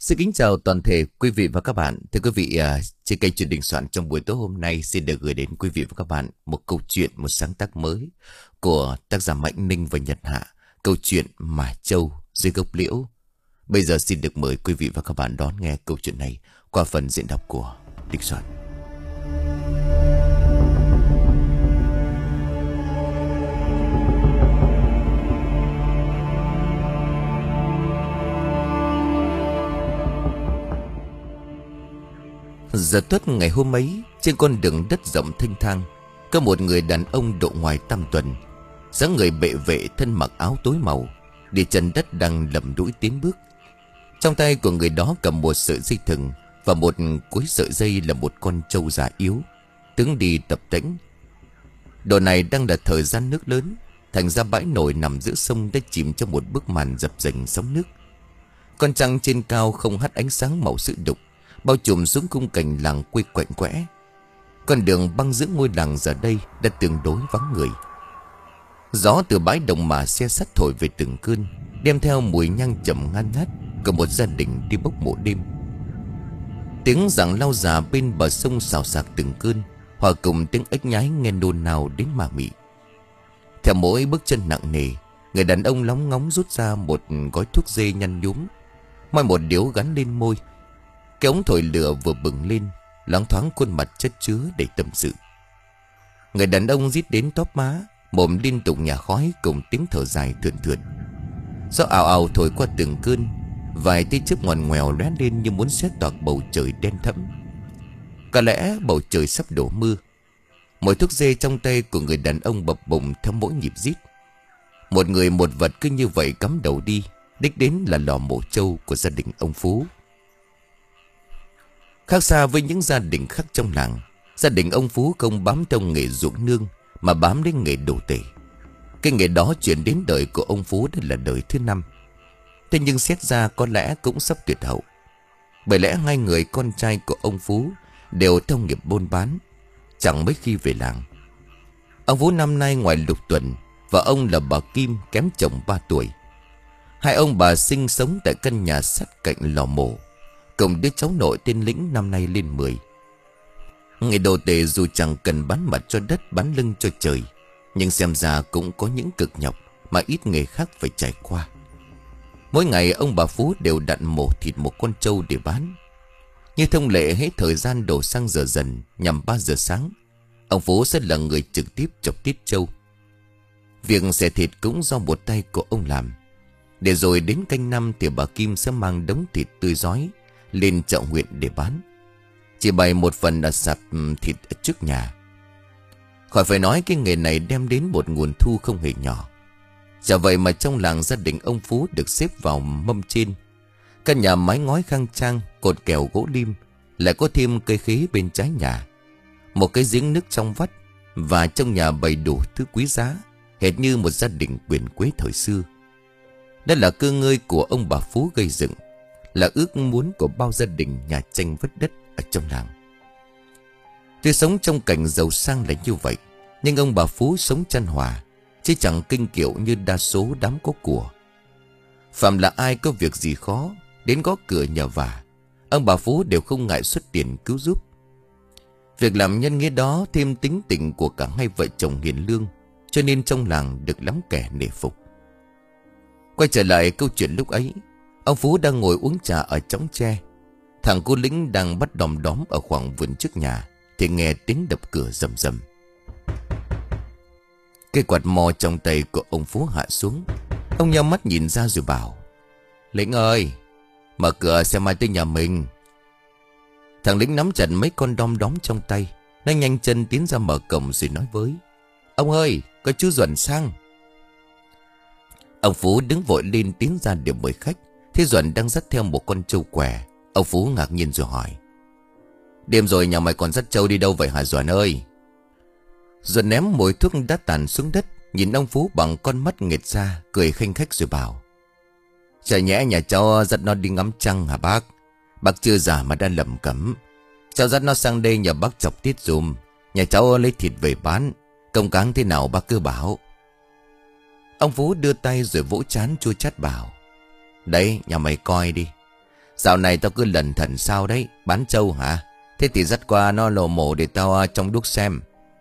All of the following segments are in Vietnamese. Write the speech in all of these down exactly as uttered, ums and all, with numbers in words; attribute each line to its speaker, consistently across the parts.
Speaker 1: Xin kính chào toàn thể quý vị và các bạn. Thưa quý vị, à, trên kênh Chuyện Đình Soạn trong buổi tối hôm nay xin được gửi đến quý vị và các bạn một câu chuyện, một sáng tác mới của tác giả Mạnh Ninh và Nhật Hạ. Câu chuyện Mà Châu dưới gốc liễu. Bây giờ xin được mời quý vị và các bạn đón nghe câu chuyện này qua phần diễn đọc của Đình Soạn. Giờ tuất ngày hôm ấy, trên con đường đất rộng thênh thang, có một người đàn ông độ ngoài tam tuần, dáng người bệ vệ, thân mặc áo tối màu, đi chân đất đang lầm đũi tiến bước. Trong tay của người đó cầm một sợi dây thừng, và một cuối sợi dây là một con trâu già yếu, tướng đi tập tễnh. Độ này đang là thời gian nước lớn, thành ra bãi nổi nằm giữa sông đã chìm trong một bức màn dập dềnh sóng nước. Con trăng trên cao không hắt ánh sáng màu sữa đục, bao trùm xuống khung cảnh làng quê quạnh quẽ. Con đường băng giữa ngôi làng giờ đây đã tương đối vắng người. Gió từ bãi đồng mà xe sắt thổi về từng cơn, đem theo mùi nhang chậm ngan ngát của một gia đình đi bốc mộ đêm. Tiếng giảng lao già bên bờ sông xào xạc từng cơn, hòa cùng tiếng ếch nhái nghe nôn nao đến mà mị. Theo mỗi bước chân nặng nề, người đàn ông lóng ngóng rút ra một gói thuốc dê nhăn nhúm, moi một điếu gắn lên môi. Cái ống thổi lửa vừa bừng lên, loáng thoáng khuôn mặt chất chứa đầy tâm sự. Người đàn ông rít đến tóp má, mồm liên tục nhả khói cùng tiếng thở dài thườn thượt. Gió ào ào thổi qua từng cơn, vài tia chớp ngoằn ngoèo lóe lên như muốn xé toạc bầu trời đen thẫm. Có lẽ bầu trời sắp đổ mưa. Mùi thuốc dê trong tay của người đàn ông bập bùng theo mỗi nhịp rít. Một người một vật cứ như vậy cắm đầu đi, đích đến là lò mổ trâu của gia đình ông Phú. Khác xa với những gia đình khác trong làng, gia đình ông Phú không bám theo nghề ruộng nương, mà bám đến nghề đồ tể. Cái nghề đó chuyển đến đời của ông Phú đã là đời thứ năm. Thế nhưng xét ra có lẽ cũng sắp tuyệt hậu. Bởi lẽ hai người con trai của ông Phú đều theo nghiệp buôn bán, chẳng mấy khi về làng. Ông Phú năm nay ngoài lục tuần, và ông là bà Kim kém chồng ba tuổi. Hai ông bà sinh sống tại căn nhà sát cạnh lò mổ, cùng đứa cháu nội tên Lĩnh năm nay lên mười. Nghề đồ tể dù chẳng cần bán mặt cho đất, bán lưng cho trời, nhưng xem ra cũng có những cực nhọc mà ít nghề khác phải trải qua. Mỗi ngày ông bà Phú đều đặn mổ thịt một con trâu để bán. Như thông lệ, hết thời gian đổ sang giờ dần nhằm ba giờ sáng, ông Phú sẽ là người trực tiếp chọc tiết trâu. Việc xẻ thịt cũng do một tay của ông làm. Để rồi đến canh năm thì bà Kim sẽ mang đống thịt tươi rói lên chợ huyện để bán. Chỉ bày một phần ở sạp thịt ở trước nhà. Khỏi phải nói cái nghề này đem đến một nguồn thu không hề nhỏ. Chả vậy mà trong làng gia đình ông Phú được xếp vào mâm trên. Căn nhà mái ngói khang trang, cột kèo gỗ lim, lại có thêm cây khế bên trái nhà, một cái giếng nước trong vắt, và trong nhà bày đủ thứ quý giá, hệt như một gia đình quyền quý thời xưa. Đó là cơ ngơi của ông bà Phú gây dựng, là ước muốn của bao gia đình nhà tranh vất đất ở trong làng. Tuy sống trong cảnh giàu sang là như vậy, nhưng ông bà Phú sống chan hòa, chứ chẳng kinh kiệu như đa số đám có của. Phạm là ai có việc gì khó đến gõ cửa nhờ vả, ông bà Phú đều không ngại xuất tiền cứu giúp. Việc làm nhân nghĩa đó thêm tính tình của cả hai vợ chồng hiền lương, cho nên trong làng được lắm kẻ nể phục. Quay trở lại câu chuyện lúc ấy, ông Phú đang ngồi uống trà ở chõng tre. Thằng cô Lĩnh đang bắt đom đóm ở khoảng vườn trước nhà, thì nghe tiếng đập cửa rầm rầm. Cây quạt mò trong tay của ông Phú hạ xuống. Ông nhắm mắt nhìn ra rồi bảo: "Lĩnh ơi, mở cửa xem ai tới nhà mình." Thằng Lĩnh nắm chặt mấy con đom đóm trong tay, nó nhanh chân tiến ra mở cổng rồi nói với: "Ông ơi, có chú Duẩn sang." Ông Phú đứng vội lên tiến ra để mời khách. Thế Duẩn đang dắt theo một con trâu què. Ông Phú ngạc nhiên rồi hỏi: "Đêm rồi nhà mày còn dắt trâu đi đâu vậy hả Duẩn ơi?" Duẩn ném mồi thuốc đã tàn xuống đất, nhìn ông Phú bằng con mắt nghệt ra, cười khanh khách rồi bảo: "Chả nhẽ nhà cháu dắt nó đi ngắm trăng hả bác? Bác chưa già mà đã lẩm cẩm. Cháu dắt nó sang đây nhờ bác chọc tiết dùm. Nhà cháu lấy thịt về bán, công cáng thế nào bác cứ bảo." Ông Phú đưa tay rồi vỗ trán chua chát bảo: "Đấy, nhà mày coi đi. Dạo này tao cứ lẩn thẩn sao đấy? Bán trâu hả? Thế thì dắt qua nó lò mổ để tao trong đúc xem.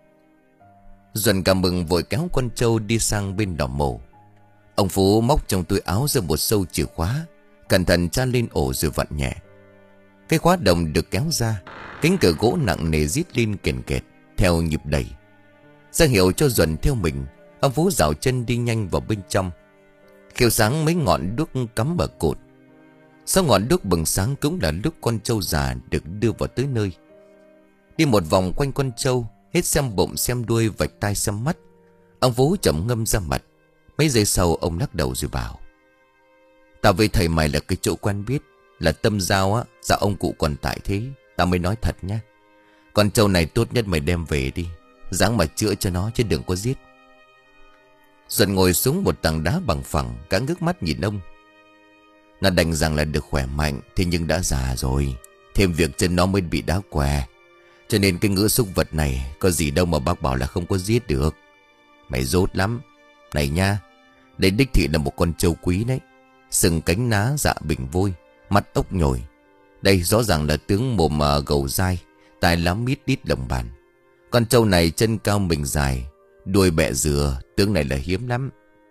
Speaker 1: Duẩn cảm mừng vội kéo con trâu đi sang bên lò mổ. Ông Phú móc trong túi áo ra một sâu chìa khóa, cẩn thận tra lên ổ rồi vặn nhẹ. Cái khóa đồng được kéo ra, cánh cửa gỗ nặng nề rít lên kền kẹt theo nhịp đẩy. Ra hiệu cho Duẩn theo mình, ông Phú dạo chân đi nhanh vào bên trong. Khiêu sáng mấy ngọn đuốc cắm ở cột. Sau ngọn đuốc bừng sáng cũng là lúc con trâu già được đưa vào tới nơi. Đi một vòng quanh con trâu, hết xem bụng xem đuôi, vạch tai xem mắt, ông Phú chậm ngâm ra mặt. Mấy giây sau ông lắc đầu rồi bảo: Tao với thầy mày là cái chỗ quen biết, là tâm giao á. Dạ ông cụ còn tại thế, tao mới nói thật nhá. Con trâu này tốt nhất mày đem về đi, ráng mà chữa cho nó chứ đừng có giết. Duẩn ngồi xuống một tảng đá bằng phẳng, cả ngước mắt nhìn ông. Nó đành rằng là được khỏe mạnh, thế nhưng đã già rồi, thêm việc chân nó mới bị đá què. Cho nên cái ngựa súc vật này có gì đâu mà bác bảo là không có giết được. Mày dốt lắm. Này nha, đây đích thị là một con trâu quý đấy. Sừng cánh ná dạ bình vôi, mắt ốc nhồi. Đây rõ ràng là tướng mồm mà gầu dai, tai lá mít đít lồng bàn. Con trâu này chân cao mình dài, đuôi bẹ dừa, tướng này là hiếm lắm.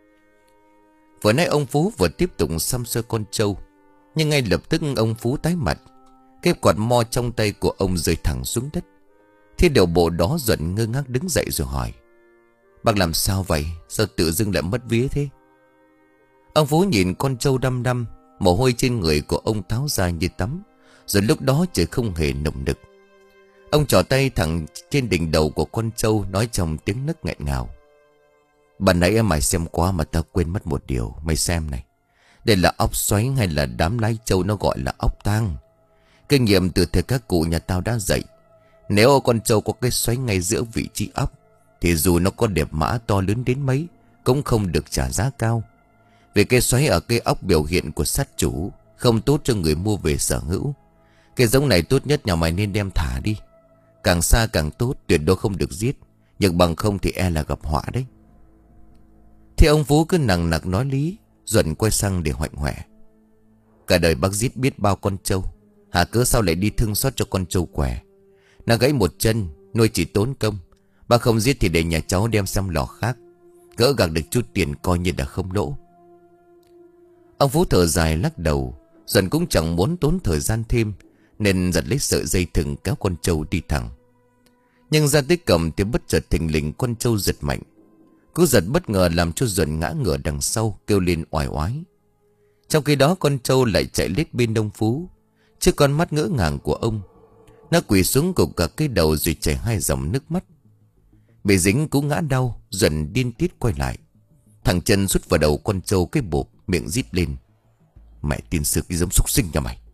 Speaker 1: Vừa nãy ông Phú vừa tiếp tục xăm soi con trâu, nhưng ngay lập tức ông Phú tái mặt. Cái quạt mo trong tay của ông rơi thẳng xuống đất. Thế điều bộ đó Duẩn ngơ ngác đứng dậy rồi hỏi: Bác làm sao vậy? Sao tự dưng lại mất vía thế? Ông Phú nhìn con trâu đăm đăm, mồ hôi trên người của ông tháo ra như tắm. Rồi lúc đó trời không hề nồng nực. Ông trỏ tay thẳng trên đỉnh đầu của con trâu, nói trong tiếng nấc nghẹn ngào: Bà nãy em mày xem quá mà tao quên mất một điều. Mày xem này, đây là ốc xoáy hay là đám lái trâu nó gọi là ốc tang. Kinh nghiệm từ thời các cụ nhà tao đã dạy, nếu con trâu có cái xoáy ngay giữa vị trí ốc, thì dù nó có đẹp mã to lớn đến mấy cũng không được trả giá cao. Vì cái xoáy ở cây ốc biểu hiện của sát chủ, không tốt cho người mua về sở hữu. Cái giống này tốt nhất nhà mày nên đem thả đi. Càng xa càng tốt, tuyệt đối không được giết, nhưng bằng không thì e là gặp họa đấy. Thì ông Phú cứ nằng nặc nói lý. Duẩn quay sang để hoạnh hoẹ: Cả đời bác giết biết bao con trâu, hả cớ sao lại đi thương xót cho con trâu què? Nó gãy một chân, nuôi chỉ tốn công. Bác không giết thì để nhà cháu đem sang lò khác, gỡ gạc được chút tiền coi như đã không lỗ. Ông Phú thở dài lắc đầu. Duẩn cũng chẳng muốn tốn thời gian thêm, nên giật lấy sợi dây thừng kéo con trâu đi thẳng. Nhưng ra tới cổng thì bất chợt thình lình con trâu giật mạnh. Cú giật bất ngờ làm cho Duẩn ngã ngửa đằng sau, kêu lên oai oái. Trong khi đó con trâu lại chạy lết bên ông Phú, trước con mắt ngỡ ngàng của ông. Nó quỳ xuống gục cả cái đầu rồi chảy hai dòng nước mắt. Bị dính cú ngã đau, Duẩn điên tiết quay lại. Thằng chân sút vào đầu con trâu cái bộp, miệng rít lên: Mẹ tiên sư cái giống súc sinh nhà mày!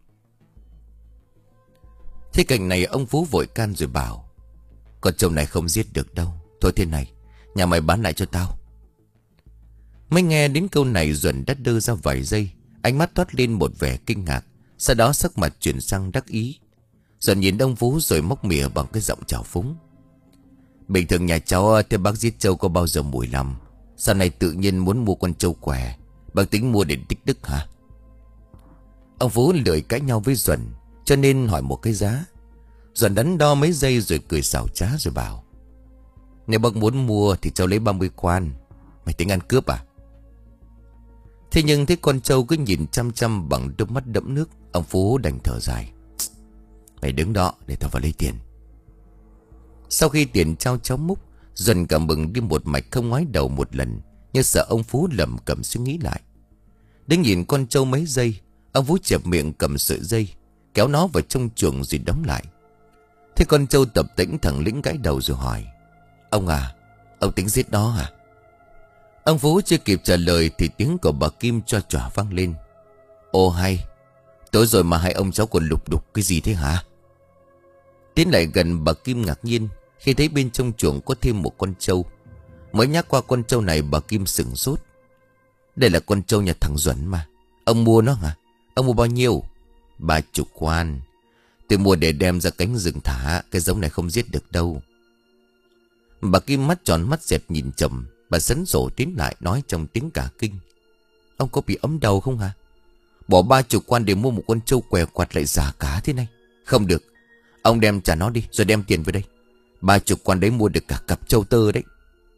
Speaker 1: Thế cảnh này ông Phú vội can rồi bảo: Con trâu này không giết được đâu. Thôi thế này, nhà mày bán lại cho tao. Mới nghe đến câu này Duẩn đã đơ ra vài giây, ánh mắt toát lên một vẻ kinh ngạc, sau đó sắc mặt chuyển sang đắc ý. Duẩn nhìn ông Phú rồi móc mỉa bằng cái giọng trào phúng: Bình thường nhà cháu theo bác giết trâu có bao giờ mùi lắm, sau này tự nhiên muốn mua con trâu què, bác tính mua để tích đức hả? Ông Phú lười cãi nhau với Duẩn, cho nên hỏi một cái giá. Duẩn đắn đo mấy giây rồi cười xảo trá rồi bảo: Nếu bác muốn mua thì cháu lấy ba mươi quan. Mày tính ăn cướp à? Thế nhưng thấy con trâu cứ nhìn chăm chăm bằng đôi mắt đẫm nước, ông Phú đành thở dài: Mày đứng đó để tao vào lấy tiền. Sau khi tiền trao cháu múc, Duẩn cảm mừng đi một mạch không ngoái đầu một lần, như sợ ông Phú lẩm cẩm suy nghĩ lại. Đứng nhìn con trâu mấy giây, ông Phú chẹp miệng cầm sợi dây, kéo nó vào trong chuồng rồi đóng lại. Thế con trâu tập tĩnh thẳng lĩnh gãi đầu rồi hỏi: Ông à, ông tính giết nó hả? Ông Phú chưa kịp trả lời thì tiếng của bà Kim cho chỏa vang lên: Ô hay, tối rồi mà hai ông cháu còn lục đục cái gì thế hả? Tiến lại gần, bà Kim ngạc nhiên khi thấy bên trong chuồng có thêm một con trâu. Mới nhắc qua con trâu này, bà Kim sửng sốt: Đây là con trâu nhà thằng Duẩn mà. Ông mua nó hả? Ông mua bao nhiêu? Ba chục quan. Tôi mua để đem ra cánh rừng thả. Cái giống này không giết được đâu. Bà Kim mắt tròn mắt dẹt nhìn chồng. Bà sấn sổ tiến lại nói trong tiếng cả kinh: Ông có bị ấm đầu không hả? Bỏ ba chục quan để mua một con trâu què quặt lại giả cá thế này. Không được. Ông đem trả nó đi rồi đem tiền về đây. Ba chục quan đấy mua được cả cặp trâu tơ đấy.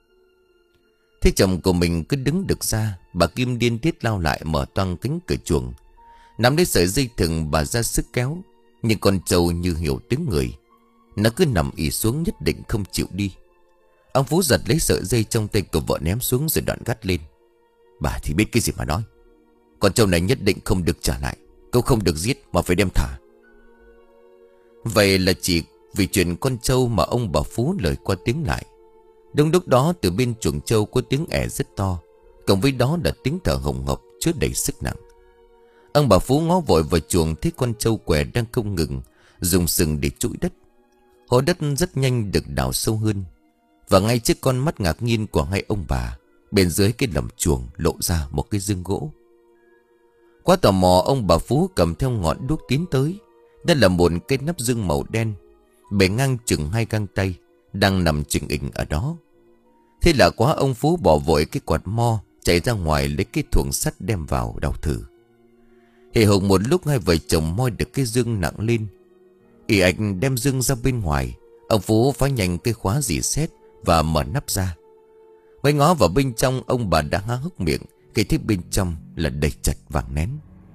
Speaker 1: Thế chồng của mình cứ đứng được ra. Bà Kim điên tiết lao lại mở toang cánh cửa chuồng. Nắm lấy sợi dây thừng bà ra sức kéo. Nhưng con trâu như hiểu tiếng người. Nó cứ nằm ì xuống nhất định không chịu đi. Ông Phú giật lấy sợi dây trong tay của vợ ném xuống rồi đoạn gắt lên. Bà thì biết cái gì mà nói. Con trâu này nhất định không được trả lại. Câu không được giết mà phải đem thả. Vậy là chỉ vì chuyện con trâu mà ông bà Phú lời qua tiếng lại. Đúng lúc đó từ bên chuồng trâu có tiếng ẻ rất to. Cộng với đó là tiếng thở hồng hộc chứa đầy sức nặng. Ông bà Phú ngó vội vào chuồng thấy con trâu què đang không ngừng dùng sừng để trũi đất. Hố đất rất nhanh được đào sâu hơn. Và ngay trước con mắt ngạc nhiên của hai ông bà, bên dưới cái lầm chuồng lộ ra một cái giương gỗ. Quá tò mò, ông bà Phú cầm theo ngọn đuốc tiến tới. Đây là một cái nắp giương màu đen, bề ngang chừng hai găng tay, đang nằm chình ình ở đó. Thế là quá, ông Phú bỏ vội cái quạt mo, chạy ra ngoài lấy cái thuồng sắt đem vào đào thử. Hì hục một lúc hai vợ chồng moi được cái dương nặng lên. Ỷ ạch đem dương ra bên ngoài, ông Phú phá nhanh cái khóa dì xét và mở nắp ra. Mới ngó vào bên trong, ông bà đã há hốc miệng khi thấy bên trong là đầy chặt vàng nén.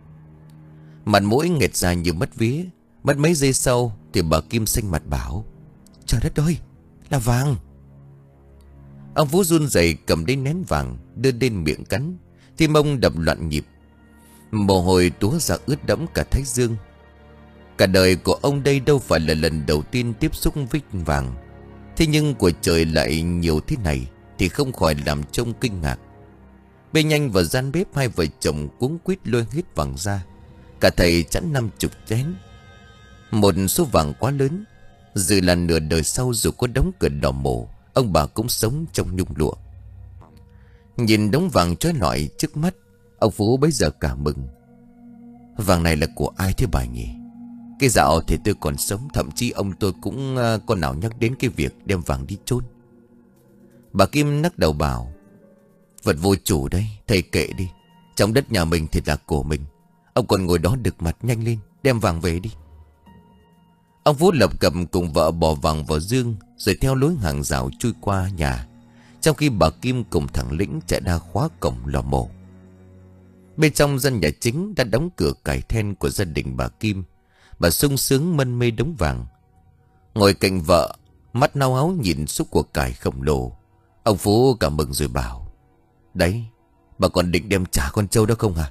Speaker 1: Mặt mũi nghệt ra như mất vía. Mất mấy giây sau thì bà Kim xanh mặt bảo: Trời đất ơi, là vàng. Ông Phú run rẩy cầm lấy nén vàng đưa lên miệng cắn, thì mông đập loạn nhịp. Mồ hôi túa ra ướt đẫm cả thái dương. Cả đời của ông đây đâu phải là lần đầu tiên tiếp xúc với vàng. Thế nhưng của trời lại nhiều thế này thì không khỏi làm trông kinh ngạc. Bê nhanh vào gian bếp, hai vợ chồng cuống quýt lôi hết vàng ra. Cả thầy chẵn năm chục chén. Một số vàng quá lớn, dự là nửa đời sau dù có đóng cửa đỏ mổ, ông bà cũng sống trong nhung lụa. Nhìn đống vàng trói lọi trước mắt, ông Phú bấy giờ cả mừng. Vàng này là của ai thế bà nhỉ? Cái dạo thì tôi còn sống, thậm chí ông tôi cũng uh, có nào nhắc đến cái việc đem vàng đi chôn. Bà Kim nắc đầu bảo: Vật vô chủ đây, thầy kệ đi. Trong đất nhà mình thì là của mình. Ông còn ngồi đó đực mặt, nhanh lên đem vàng về đi. Ông Phú lập cập cùng vợ bỏ vàng vào dương, rồi theo lối hàng rào chui qua nhà, trong khi bà Kim cùng thằng Lĩnh chạy ra khóa cổng lò mổ. Bên trong gian nhà chính đã đóng cửa cài then của gia đình bà Kim. Bà sung sướng mân mê đống vàng, ngồi cạnh vợ, mắt nao háo nhìn xúc của cải khổng lồ. Ông Phú cảm mừng rồi bảo: Đấy, bà còn định đem trả con trâu đó không hả?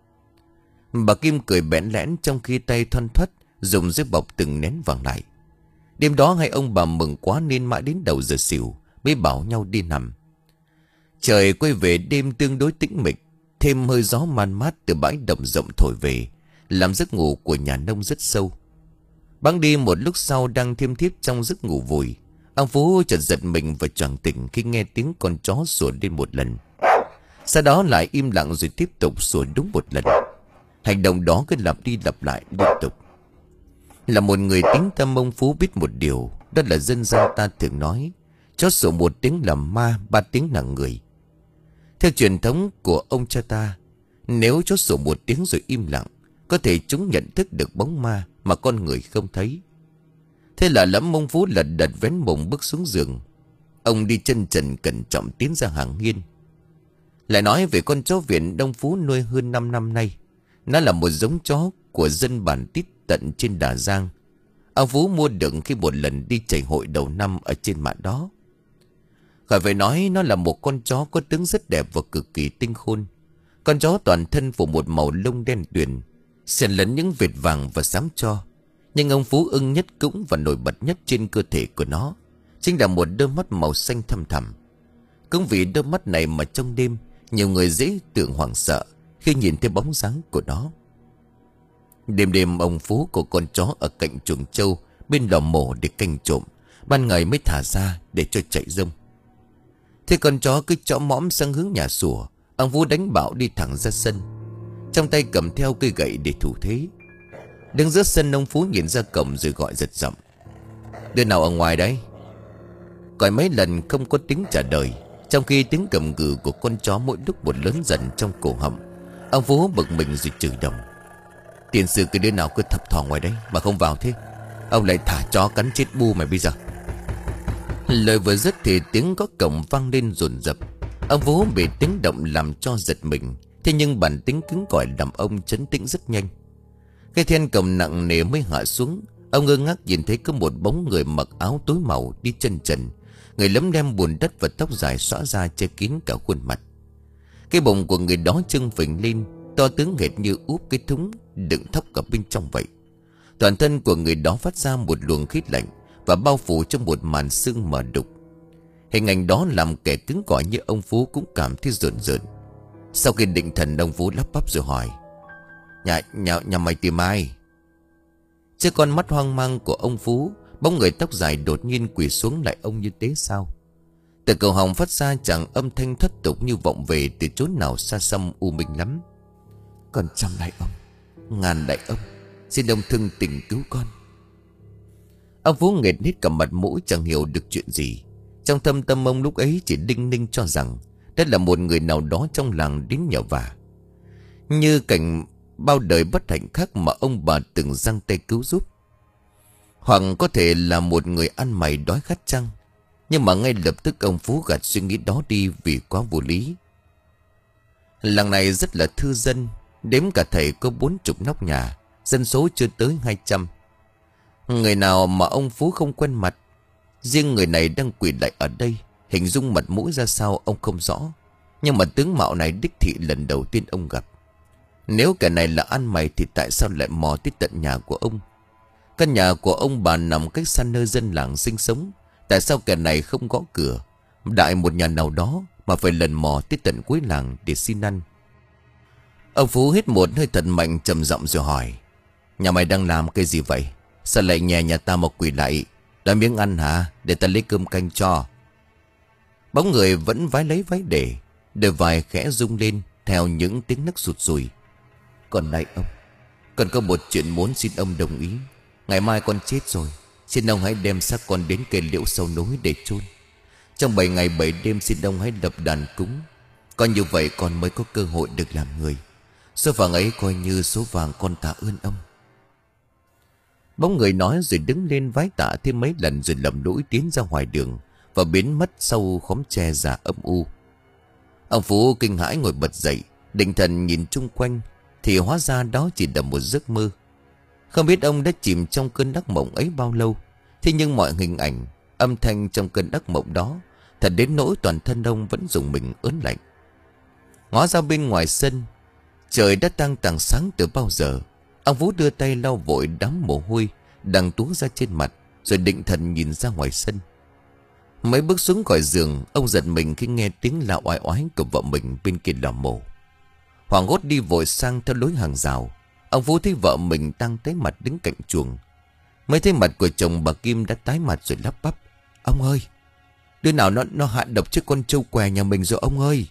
Speaker 1: Bà Kim cười bẽn lẽn trong khi tay thoăn thoắt dùng dép bọc từng nén vàng lại. Đêm đó hai ông bà mừng quá nên mãi đến đầu giờ xỉu mới bảo nhau đi nằm. Trời quay về đêm tương đối tĩnh mịch, thêm hơi gió man mát từ bãi đồng rộng thổi về, làm giấc ngủ của nhà nông rất sâu. Bẵng đi một lúc sau, đang thiêm thiếp trong giấc ngủ vùi, ông Phú chợt giật mình và choàng tỉnh khi nghe tiếng con chó sủa lên một lần. Sau đó lại im lặng rồi tiếp tục sủa đúng một lần. Hành động đó cứ lặp đi lặp lại liên tục. Là một người tính tâm, ông Phú biết một điều, đó là dân gian ta thường nói: chó sủa một tiếng là ma, ba tiếng là người. Theo truyền thống của ông cha ta, nếu chó sủa một tiếng rồi im lặng, có thể chúng nhận thức được bóng ma mà con người không thấy. Thế là lắm, ông Phú lật đật vén mùng bước xuống giường. Ông đi chân trần cẩn trọng tiến ra hàng hiên. Lại nói về con chó Viện Đông Phú nuôi hơn năm năm nay. Nó là một giống chó của dân bản Tít tận trên Đà Giang. Ông Phú mua được khi một lần đi chảy hội đầu năm ở trên mạn đó. Khỏi phải nói, nó là một con chó có tướng rất đẹp và cực kỳ tinh khôn. Con chó toàn thân phủ một màu lông đen tuyền, xen lẫn những vệt vàng và xám tro. Nhưng ông Phú ưng nhất cũng và nổi bật nhất trên cơ thể của nó chính là một đôi mắt màu xanh thăm thẳm. Cũng vì đôi mắt này mà trong đêm nhiều người dễ tưởng hoảng sợ khi nhìn thấy bóng dáng của nó. Đêm đêm ông Phú của con chó ở cạnh chuồng trâu bên lò mổ để canh trộm, ban ngày mới thả ra để cho chạy rông. Thế con chó cứ chõ mõm sang hướng nhà sủa, ông Phú đánh bạo đi thẳng ra sân, trong tay cầm theo cây gậy để thủ thế. Đứng giữa sân, ông Phú nhìn ra cổng rồi gọi giật giọng: Đứa nào ở ngoài đấy? Gọi mấy lần không có tiếng trả lời, trong khi tiếng gầm gừ của con chó mỗi lúc một lớn dần trong cổ họng. Ông Phú bực mình rồi chửi đồng: Tiền sư cái đứa nào cứ thập thò ngoài đấy mà không vào thế? Ông lại thả chó cắn chết bu mày bây giờ. Lời vừa dứt thì tiếng gõ cổng vang lên dồn dập. Ông Phú bị tiếng động làm cho giật mình. Thế nhưng bản tính cứng cỏi làm ông trấn tĩnh rất nhanh. Cái then cổng nặng nề mới hạ xuống. Ông ngơ ngác nhìn thấy có một bóng người mặc áo tối màu đi chân trần. Người lấm lem bùn đất và tóc dài xõa ra che kín cả khuôn mặt. Cái bụng của người đó trưng phình lên, to tướng hệt như úp cái thúng đựng thóc ở bên trong vậy. Toàn thân của người đó phát ra một luồng khí lạnh và bao phủ trong một màn sương mờ đục. Hình ảnh đó làm kẻ cứng cỏi như ông Phú cũng cảm thấy rợn rợn. Sau khi định thần, ông Phú lắp bắp rồi hỏi: Nhà, nhà, nhà mày tìm ai? Trước con mắt hoang mang của ông Phú, bóng người tóc dài đột nhiên quỳ xuống lại ông như thế sao? Từ cầu họng phát ra chàng âm thanh thất tục như vọng về từ chốn nào xa xăm u minh lắm. Còn trăm lại ông, ngàn lại ông, xin ông thương tình cứu con. Ông Phú nghẹt hết cả mặt mũi, chẳng hiểu được chuyện gì. Trong thâm tâm ông lúc ấy chỉ đinh ninh cho rằng đó là một người nào đó trong làng đến nhờ vả. Như cảnh bao đời bất hạnh khác mà ông bà từng giang tay cứu giúp. Hoặc có thể là một người ăn mày đói khát chăng? Nhưng mà ngay lập tức ông Phú gạt suy nghĩ đó đi vì quá vô lý. Làng này rất là thư dân, đếm cả thầy có bốn chục nóc nhà, dân số chưa tới hai trăm. Người nào mà ông Phú không quen mặt. Riêng người này đang quỳ lại ở đây, hình dung mặt mũi ra sao ông không rõ. Nhưng mà tướng mạo này đích thị lần đầu tiên ông gặp. Nếu kẻ này là ăn mày thì tại sao lại mò tới tận nhà của ông? Căn nhà của ông bà nằm cách xa nơi dân làng sinh sống. Tại sao kẻ này không gõ cửa đại một nhà nào đó mà phải lần mò tới tận cuối làng để xin ăn? Ông Phú hít một hơi thật mạnh, trầm giọng rồi hỏi: Nhà mày đang làm cái gì vậy? Sao lại nhà nhà ta mà quỳ lại? Đòi miếng ăn hả? Để ta lấy cơm canh cho. Bóng người vẫn vái lấy váy để, đôi vai khẽ rung lên theo những tiếng nấc sụt sùi. Còn này ông, còn có một chuyện muốn xin ông đồng ý. Ngày mai con chết rồi, xin ông hãy đem xác con đến cây liễu sau núi để chôn. Trong bảy ngày bảy đêm xin ông hãy lập đàn cúng. Còn như vậy con mới có cơ hội được làm người. Số vàng ấy coi như số vàng con tạ ơn ông. Bóng người nói rồi đứng lên vái tạ thêm mấy lần rồi lầm lũi tiến ra ngoài đường và biến mất sau khóm tre già âm u. Ông Phú kinh hãi ngồi bật dậy, định thần nhìn chung quanh thì hóa ra đó chỉ là một giấc mơ. Không biết ông đã chìm trong cơn đắc mộng ấy bao lâu. Thế nhưng mọi hình ảnh, âm thanh trong cơn đắc mộng đó thật đến nỗi toàn thân ông vẫn rùng mình ớn lạnh. Ngó ra bên ngoài sân, trời đã đang tảng sáng từ bao giờ. Ông Phú đưa tay lau vội đám mồ hôi đang túa ra trên mặt, rồi định thần nhìn ra ngoài sân. Mấy bước xuống khỏi giường, ông giật mình khi nghe tiếng la oai oái của vợ mình bên kia lò mổ. Hoảng hốt đi vội sang theo lối hàng rào. Ông Phú thấy vợ mình đang tái mặt đứng cạnh chuồng. Mới thấy mặt của chồng bà Kim đã tái mặt rồi lắp bắp: Ông ơi, đứa nào nó nó hạ độc trước con trâu què nhà mình rồi ông ơi.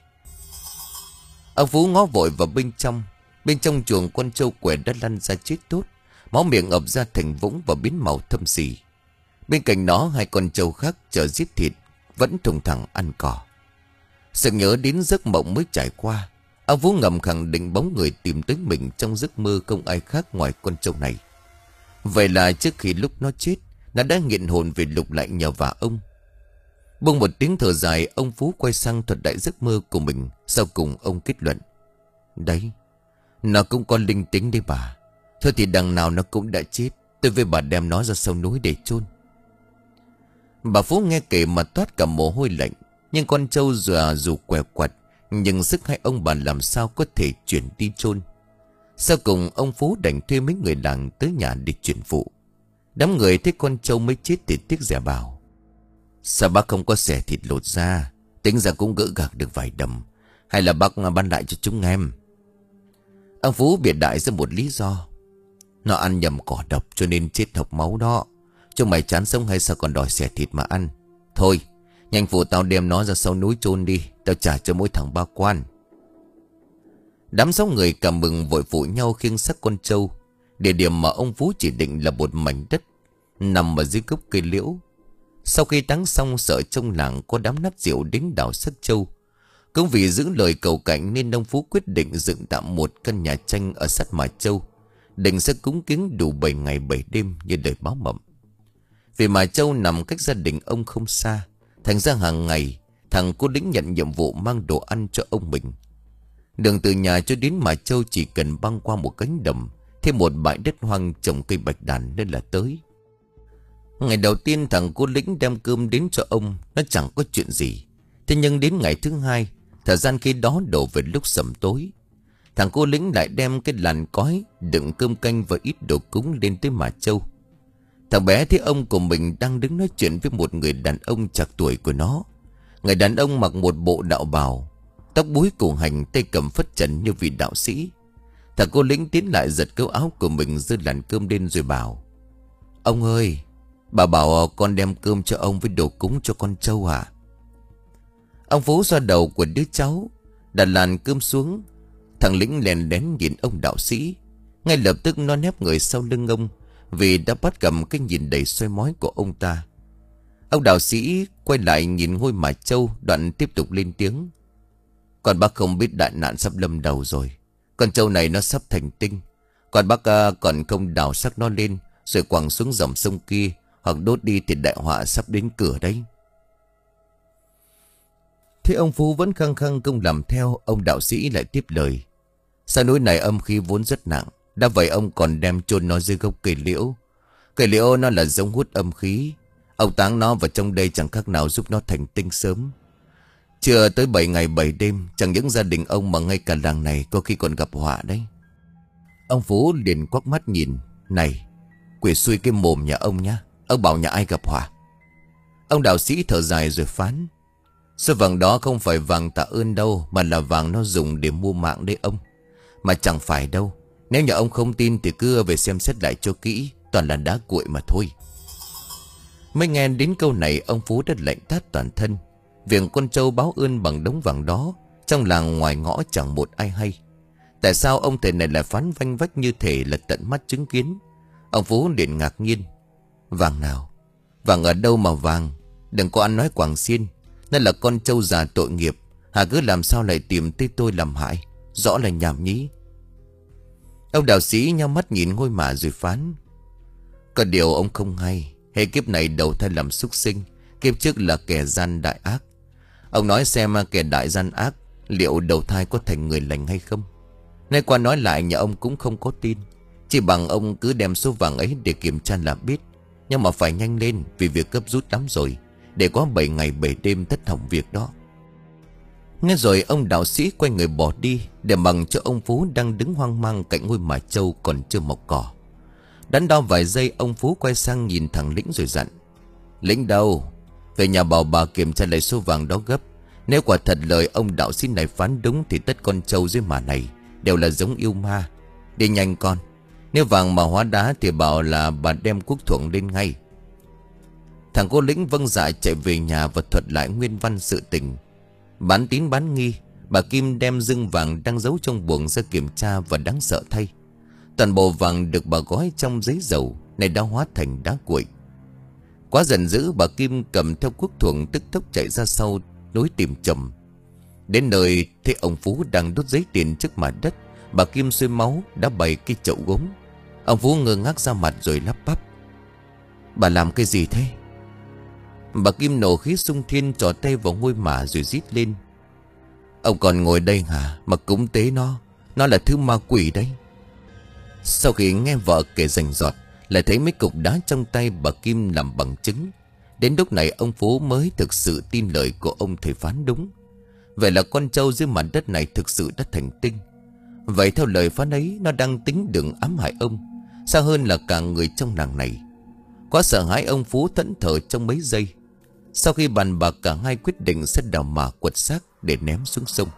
Speaker 1: Ông Phú ngó vội vào bên trong. Bên trong chuồng con trâu què đã lăn ra chết tốt, máu miệng ập ra thành vũng và biến màu thâm xì. Bên cạnh nó hai con trâu khác chờ giết thịt vẫn thùng thẳng ăn cỏ. Sự nhớ đến giấc mộng mới trải qua, ông Phú ngầm khẳng định bóng người tìm tới mình trong giấc mơ không ai khác ngoài con trâu này. Vậy là trước khi lúc nó chết, nó đã nghiện hồn về lục lại nhờ vả ông. Buông một tiếng thở dài, ông Phú quay sang thuật lại giấc mơ của mình. Sau cùng ông kết luận: Đấy, nó cũng có linh tính đấy bà. Thôi thì đằng nào nó cũng đã chết, tôi với bà đem nó ra sông núi để chôn. Bà Phú nghe kể mà toát cả mồ hôi lạnh. Nhưng con trâu dù, dù què quặt, nhưng sức hai ông bà làm sao có thể chuyển đi chôn. Sau cùng ông Phú đành thuê mấy người làng tới nhà để chuyển phụ. Đám người thấy con trâu mới chết thì tiếc rẻ bảo: Sao bác không có xẻ thịt lột ra, tính ra cũng gỡ gạc được vài đầm. Hay là bác ban lại cho chúng em? Ông Phú bịa đại ra một lý do: Nó ăn nhầm cỏ độc cho nên chết hộc máu đó. Chúng mày chán sống hay sao còn đòi xẻ thịt mà ăn? Thôi, nhanh phụ tao đem nó ra sau núi chôn đi, tao trả cho mỗi thằng ba quan. Đám sáu người cảm mừng vội phụ nhau khiêng xác con trâu. Địa điểm mà ông Phú chỉ định là một mảnh đất nằm ở dưới gốc cây liễu. Sau khi táng xong, sợ trong làng có đám nát rượu đến đào xác trâu, Cũng vì giữ lời cầu cảnh nên ông Phú quyết định dựng tạm một căn nhà tranh ở sát Mà Châu, định sẽ cúng kiến đủ bảy ngày bảy đêm như lời báo mộng. Vì Mà Châu nằm cách gia đình ông không xa, thành ra hàng ngày thằng cô lính nhận nhiệm vụ mang đồ ăn cho ông mình. Đường từ nhà cho đến Mà Châu chỉ cần băng qua một cánh đồng, thêm một bãi đất hoang trồng cây bạch đàn nên là tới. Ngày đầu tiên thằng cô lính đem cơm đến cho ông, nó chẳng có chuyện gì. Thế nhưng đến ngày thứ hai, thời gian khi đó đổ về lúc sẩm tối, thằng cô lính lại đem cái làn cói đựng cơm canh và ít đồ cúng lên tới Mà Châu. Thằng bé thấy ông của mình đang đứng nói chuyện với một người đàn ông trạc tuổi của nó. Người đàn ông mặc một bộ đạo bào, tóc búi cổ hành, tay cầm phất trần như vị đạo sĩ. Thằng cô lính tiến lại giật câu áo của mình, giơ làn cơm lên rồi bảo: "Ông ơi, bà bảo con đem cơm cho ông với đồ cúng cho con trâu à?" Ông Phú xoa đầu của đứa cháu, đặt làn cơm xuống. Thằng lính lén lén nhìn ông đạo sĩ. Ngay lập tức nó nép người sau lưng ông, vì đã bắt gặp cái nhìn đầy soi mói của ông ta. Ông đạo sĩ quay lại nhìn ngôi Mà Châu, đoạn tiếp tục lên tiếng: "Còn bác không biết đại nạn sắp lâm đầu rồi. Con trâu này nó sắp thành tinh. Còn bác à, còn không đào xác nó lên rồi quẳng xuống dòng sông kia, hoặc đốt đi thì đại họa sắp đến cửa đấy." Thế ông Phú vẫn khăng khăng không làm theo. Ông đạo sĩ lại tiếp lời: "Sao núi này âm khí vốn rất nặng, đã vậy ông còn đem chôn nó dưới gốc cây liễu. Cây liễu nó là giống hút âm khí. Ông táng nó vào trong đây chẳng khác nào giúp nó thành tinh sớm. Chưa tới bảy ngày bảy đêm, chẳng những gia đình ông mà ngay cả làng này có khi còn gặp họa đấy." Ông Phú liền quắc mắt nhìn: "Này, quỷ xui cái mồm nhà ông nhá. Ông bảo nhà ai gặp họa?" Ông đạo sĩ thở dài rồi phán: "Số vàng đó không phải vàng tạ ơn đâu, mà là vàng nó dùng để mua mạng đấy ông. Mà chẳng phải đâu. Nếu nhà ông không tin thì cứ về xem xét lại cho kỹ, toàn là đá cuội mà thôi." Mới nghe đến câu này, ông Phú đã lạnh tát toàn thân. Việc con trâu báo ơn bằng đống vàng đó, trong làng ngoài ngõ chẳng một ai hay. Tại sao ông thầy này lại phán vanh vách như thể là tận mắt chứng kiến? Ông Phú liền ngạc nhiên: "Vàng nào? Vàng ở đâu mà vàng? Đừng có ăn nói quảng xiên. Nó là con trâu già tội nghiệp, hà cứ làm sao lại tìm tới tôi làm hại? Rõ là nhảm nhí." Ông đạo sĩ nhắm mắt nhìn ngôi mả rồi phán: "Có điều ông không hay. Hệ kiếp này đầu thai làm súc sinh, kiếp trước là kẻ gian đại ác. Ông nói xem kẻ đại gian ác liệu đầu thai có thành người lành hay không? Nay qua nói lại nhà ông cũng không có tin. Chỉ bằng ông cứ đem số vàng ấy để kiểm tra là biết. Nhưng mà phải nhanh lên, vì việc gấp rút lắm rồi, để có bảy ngày bảy đêm tất hỏng việc đó." Nghe rồi ông đạo sĩ quay người bỏ đi, để bằng cho ông Phú đang đứng hoang mang cạnh ngôi Mà Châu còn chưa mọc cỏ. Đắn đo vài giây, ông Phú quay sang nhìn thằng Lĩnh rồi dặn: "Lĩnh đâu? Về nhà bảo bà kiểm tra lại số vàng đó gấp. Nếu quả thật lời ông đạo sĩ này phán đúng thì tất con trâu dưới mả này đều là giống yêu ma. Đi nhanh con. Nếu vàng mà hóa đá thì bảo là bà đem cuốc thuộng lên ngay." Thằng cô Lĩnh vâng dạ chạy về nhà và thuật lại nguyên văn sự tình. Bán tín bán nghi, bà Kim đem dưng vàng đang giấu trong buồng ra kiểm tra, và đáng sợ thay, toàn bộ vàng được bà gói trong giấy dầu này đã hóa thành đá cuội. Quá giận dữ, bà Kim cầm theo cuốc thuộng tức tốc chạy ra sau núi tìm chồng. Đến nơi thấy ông Phú đang đốt giấy tiền trước mặt đất. Bà Kim sôi máu đã bày cái chậu gốm. Ông Phú ngơ ngác ra mặt rồi lắp bắp: "Bà làm cái gì thế?" Bà Kim nổ khí xung thiên, trỏ tay vào ngôi mả rồi rít lên: "Ông còn ngồi đây hả mà cúng tế nó? Nó là thứ ma quỷ đấy." Sau khi nghe vợ kể rành rọt, lại thấy mấy cục đá trong tay bà Kim làm bằng chứng. Đến lúc này ông Phú mới thực sự tin lời của ông thầy phán đúng. Vậy là con trâu dưới mặt đất này thực sự đã thành tinh. Vậy theo lời phán ấy, nó đang tính đường ám hại ông, xa hơn là cả người trong làng này. Quá sợ hãi, ông Phú thẫn thờ trong mấy giây. Sau khi bàn bạc, cả hai quyết định sẽ đào mả quật xác để ném xuống sông.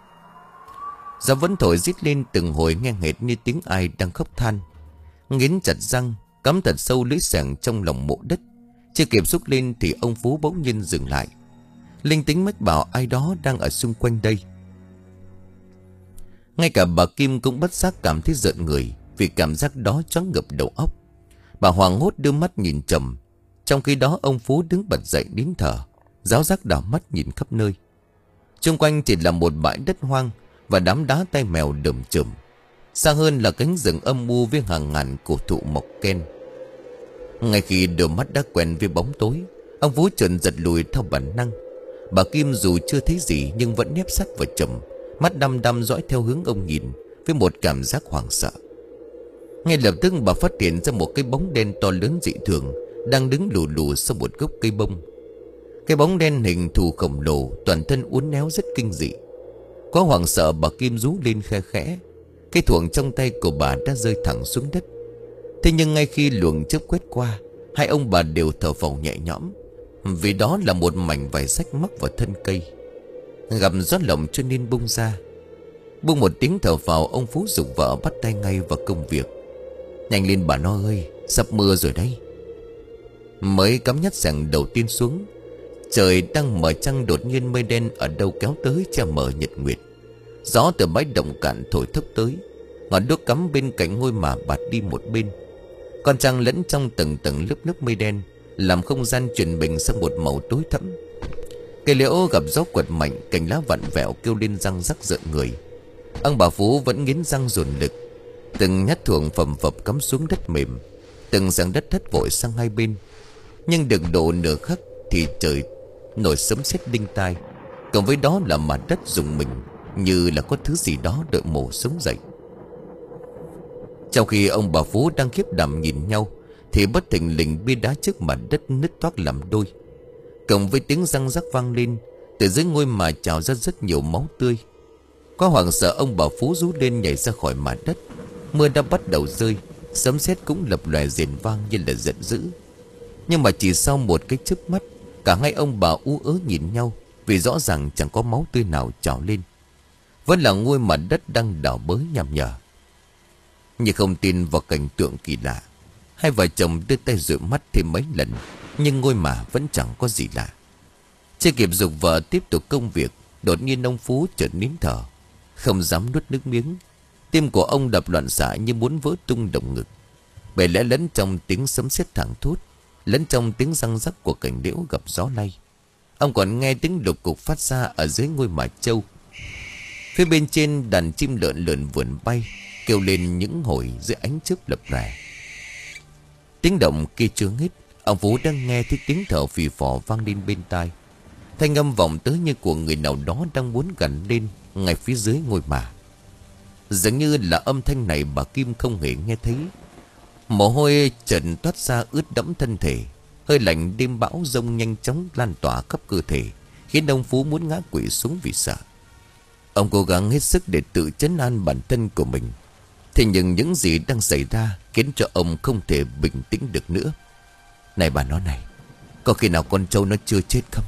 Speaker 1: Gió vẫn thổi rít lên từng hồi, nghe hệt như tiếng ai đang khóc than. Nghiến chặt răng, cắm thật sâu lưỡi xẻng trong lòng mộ đất. Chưa kịp xúc lên thì ông Phú bỗng nhiên dừng lại. Linh tính mách bảo ai đó đang ở xung quanh đây. Ngay cả bà Kim cũng bất giác cảm thấy rợn người, vì cảm giác đó choáng ngợp đầu óc. Bà hoảng hốt đưa mắt nhìn chồng. Trong khi đó ông Phú đứng bật dậy nín thở, ráo rác đảo mắt nhìn khắp nơi. Xung quanh chỉ là một bãi đất hoang và đám đá tay mèo đờm chởm. Xa hơn là cánh rừng âm u với hàng ngàn cổ thụ mọc ken. Ngay khi đôi mắt đã quen với bóng tối, ông Phú chợt giật lùi theo bản năng. Bà Kim dù chưa thấy gì nhưng vẫn nép sát vào chồng, mắt đăm đăm dõi theo hướng ông nhìn với một cảm giác hoảng sợ. Ngay lập tức bà phát hiện ra một cái bóng đen to lớn dị thường đang đứng lù lù sau một gốc cây bông. Cái bóng đen hình thù khổng lồ, toàn thân uốn éo rất kinh dị. Có hoảng sợ, bà Kim rú lên khe khẽ. Cái thuồng trong tay của bà đã rơi thẳng xuống đất. Thế nhưng ngay khi luồng chớp quét qua, hai ông bà đều thở phào nhẹ nhõm, vì đó là một mảnh vải rách mắc vào thân cây, gặp gió lộng cho nên bung ra. Buông một tiếng thở phào, ông Phú giục vợ bắt tay ngay vào công việc. Nhanh lên bà nó ơi, sắp mưa rồi đấy. Mới cắm nhát xẻng đầu tiên xuống, trời đang mở trăng, đột nhiên mây đen ở đâu kéo tới che mờ nhật nguyệt. Gió từ bãi đồng cạn thổi thốc tới, ngọn đuốc cắm bên cạnh ngôi mả bạt đi một bên. Con trăng lẫn trong tầng tầng lớp lớp mây đen, làm không gian chuyển mình sang một màu tối thẫm. Cây liễu gặp gió quật mạnh, cành lá vặn vẹo kêu lên răng rắc rợn người. Ông bà Phú vẫn nghiến răng dồn lực. Từng nhát thuồng phầm phập cắm xuống đất mềm, từng giảng đất thất vội sang hai bên. Nhưng được độ nửa khắc thì trời nổi sấm sét đinh tai, cộng với đó là mặt đất rung mình như là có thứ gì đó đợi mổ sống dậy. Trong khi ông bà Phú đang khiếp đảm nhìn nhau thì bất thình lình bia đá trước mặt đất nứt toác làm đôi. Cộng với tiếng răng rắc vang lên, từ dưới ngôi mả trào ra rất nhiều máu tươi. Có hoảng sợ, ông bà Phú rú lên nhảy ra khỏi mặt đất. Mưa đã bắt đầu rơi, sấm sét cũng lập lòe rền vang như là giận dữ. Nhưng mà chỉ sau một cái chớp mắt, cả hai ông bà ú ớ nhìn nhau, vì rõ ràng chẳng có máu tươi nào trào lên. Vẫn là ngôi mặt đất đang đảo bới nhằm nhở. Nhưng không tin vào cảnh tượng kỳ lạ, hai vợ chồng đưa tay dụi mắt thêm mấy lần, nhưng ngôi mả vẫn chẳng có gì lạ. Chưa kịp giục vợ tiếp tục công việc, đột nhiên ông Phú chợt nín thở, không dám nuốt nước miếng. Tim của ông đập loạn xạ như muốn vỡ tung động ngực. Bởi lẽ lẫn trong tiếng sấm sét thẳng thốt, lẫn trong tiếng răng rắc của cành liễu gặp gió lay, ông còn nghe tiếng lục cục phát ra ở dưới ngôi mả trâu. Phía bên trên đàn chim lợn lợn vườn bay, kêu lên những hồi dưới ánh chớp lập lòe. Tiếng động kia chưa hết, ông Phú đang nghe thấy tiếng thở phì phò vang lên bên tai. Thanh âm vọng tới như của người nào đó đang muốn gằn lên ngay phía dưới ngôi mả. Dường như là âm thanh này bà Kim không hề nghe thấy. Mồ hôi trần toát ra ướt đẫm thân thể. Hơi lạnh đêm bão giông nhanh chóng lan tỏa khắp cơ thể, khiến ông Phú muốn ngã quỵ xuống vì sợ. Ông cố gắng hết sức để tự trấn an bản thân của mình. Thế nhưng những gì đang xảy ra khiến cho ông không thể bình tĩnh được nữa. Này bà nói này, có khi nào con trâu nó chưa chết không?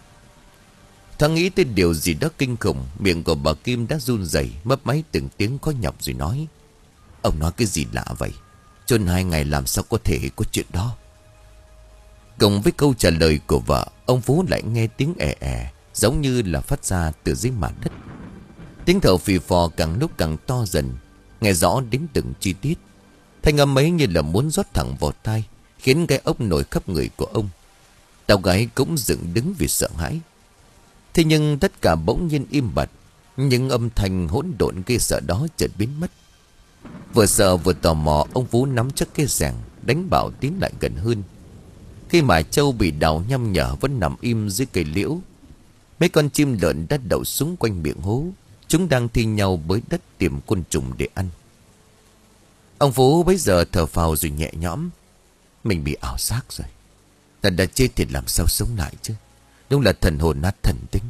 Speaker 1: Thoáng nghĩ tới điều gì đó kinh khủng, miệng của bà Kim đã run rẩy, mấp máy từng tiếng khó nhọc rồi nói: Ông nói cái gì lạ vậy? Chôn hai ngày làm sao có thể có chuyện đó? Cùng với câu trả lời của vợ, ông Phú lại nghe tiếng ẻ ẻ, giống như là phát ra từ dưới mặt đất. Tiếng thở phì phò càng lúc càng to dần, nghe rõ đến từng chi tiết. Thanh âm ấy như là muốn rót thẳng vào tai, khiến cái ốc nổi khắp người của ông. Tao gái cũng dựng đứng vì sợ hãi. Thế nhưng tất cả bỗng nhiên im bặt. Những âm thanh hỗn độn ghê sợ đó chợt biến mất. Vừa sợ vừa tò mò, ông Phú nắm chắc cái xẻng, đánh bảo tiến lại gần hơn. Khi mà trâu bị đào nhăm nhở vẫn nằm im dưới cây liễu. Mấy con chim lợn đã đậu xuống quanh miệng hố. Chúng đang thi nhau bới đất tìm côn trùng để ăn. Ông Phú bấy giờ thở phào rồi nhẹ nhõm. Mình bị ảo giác rồi. Ta đã chết thì làm sao sống lại chứ? Đúng là thần hồn nát thần tính.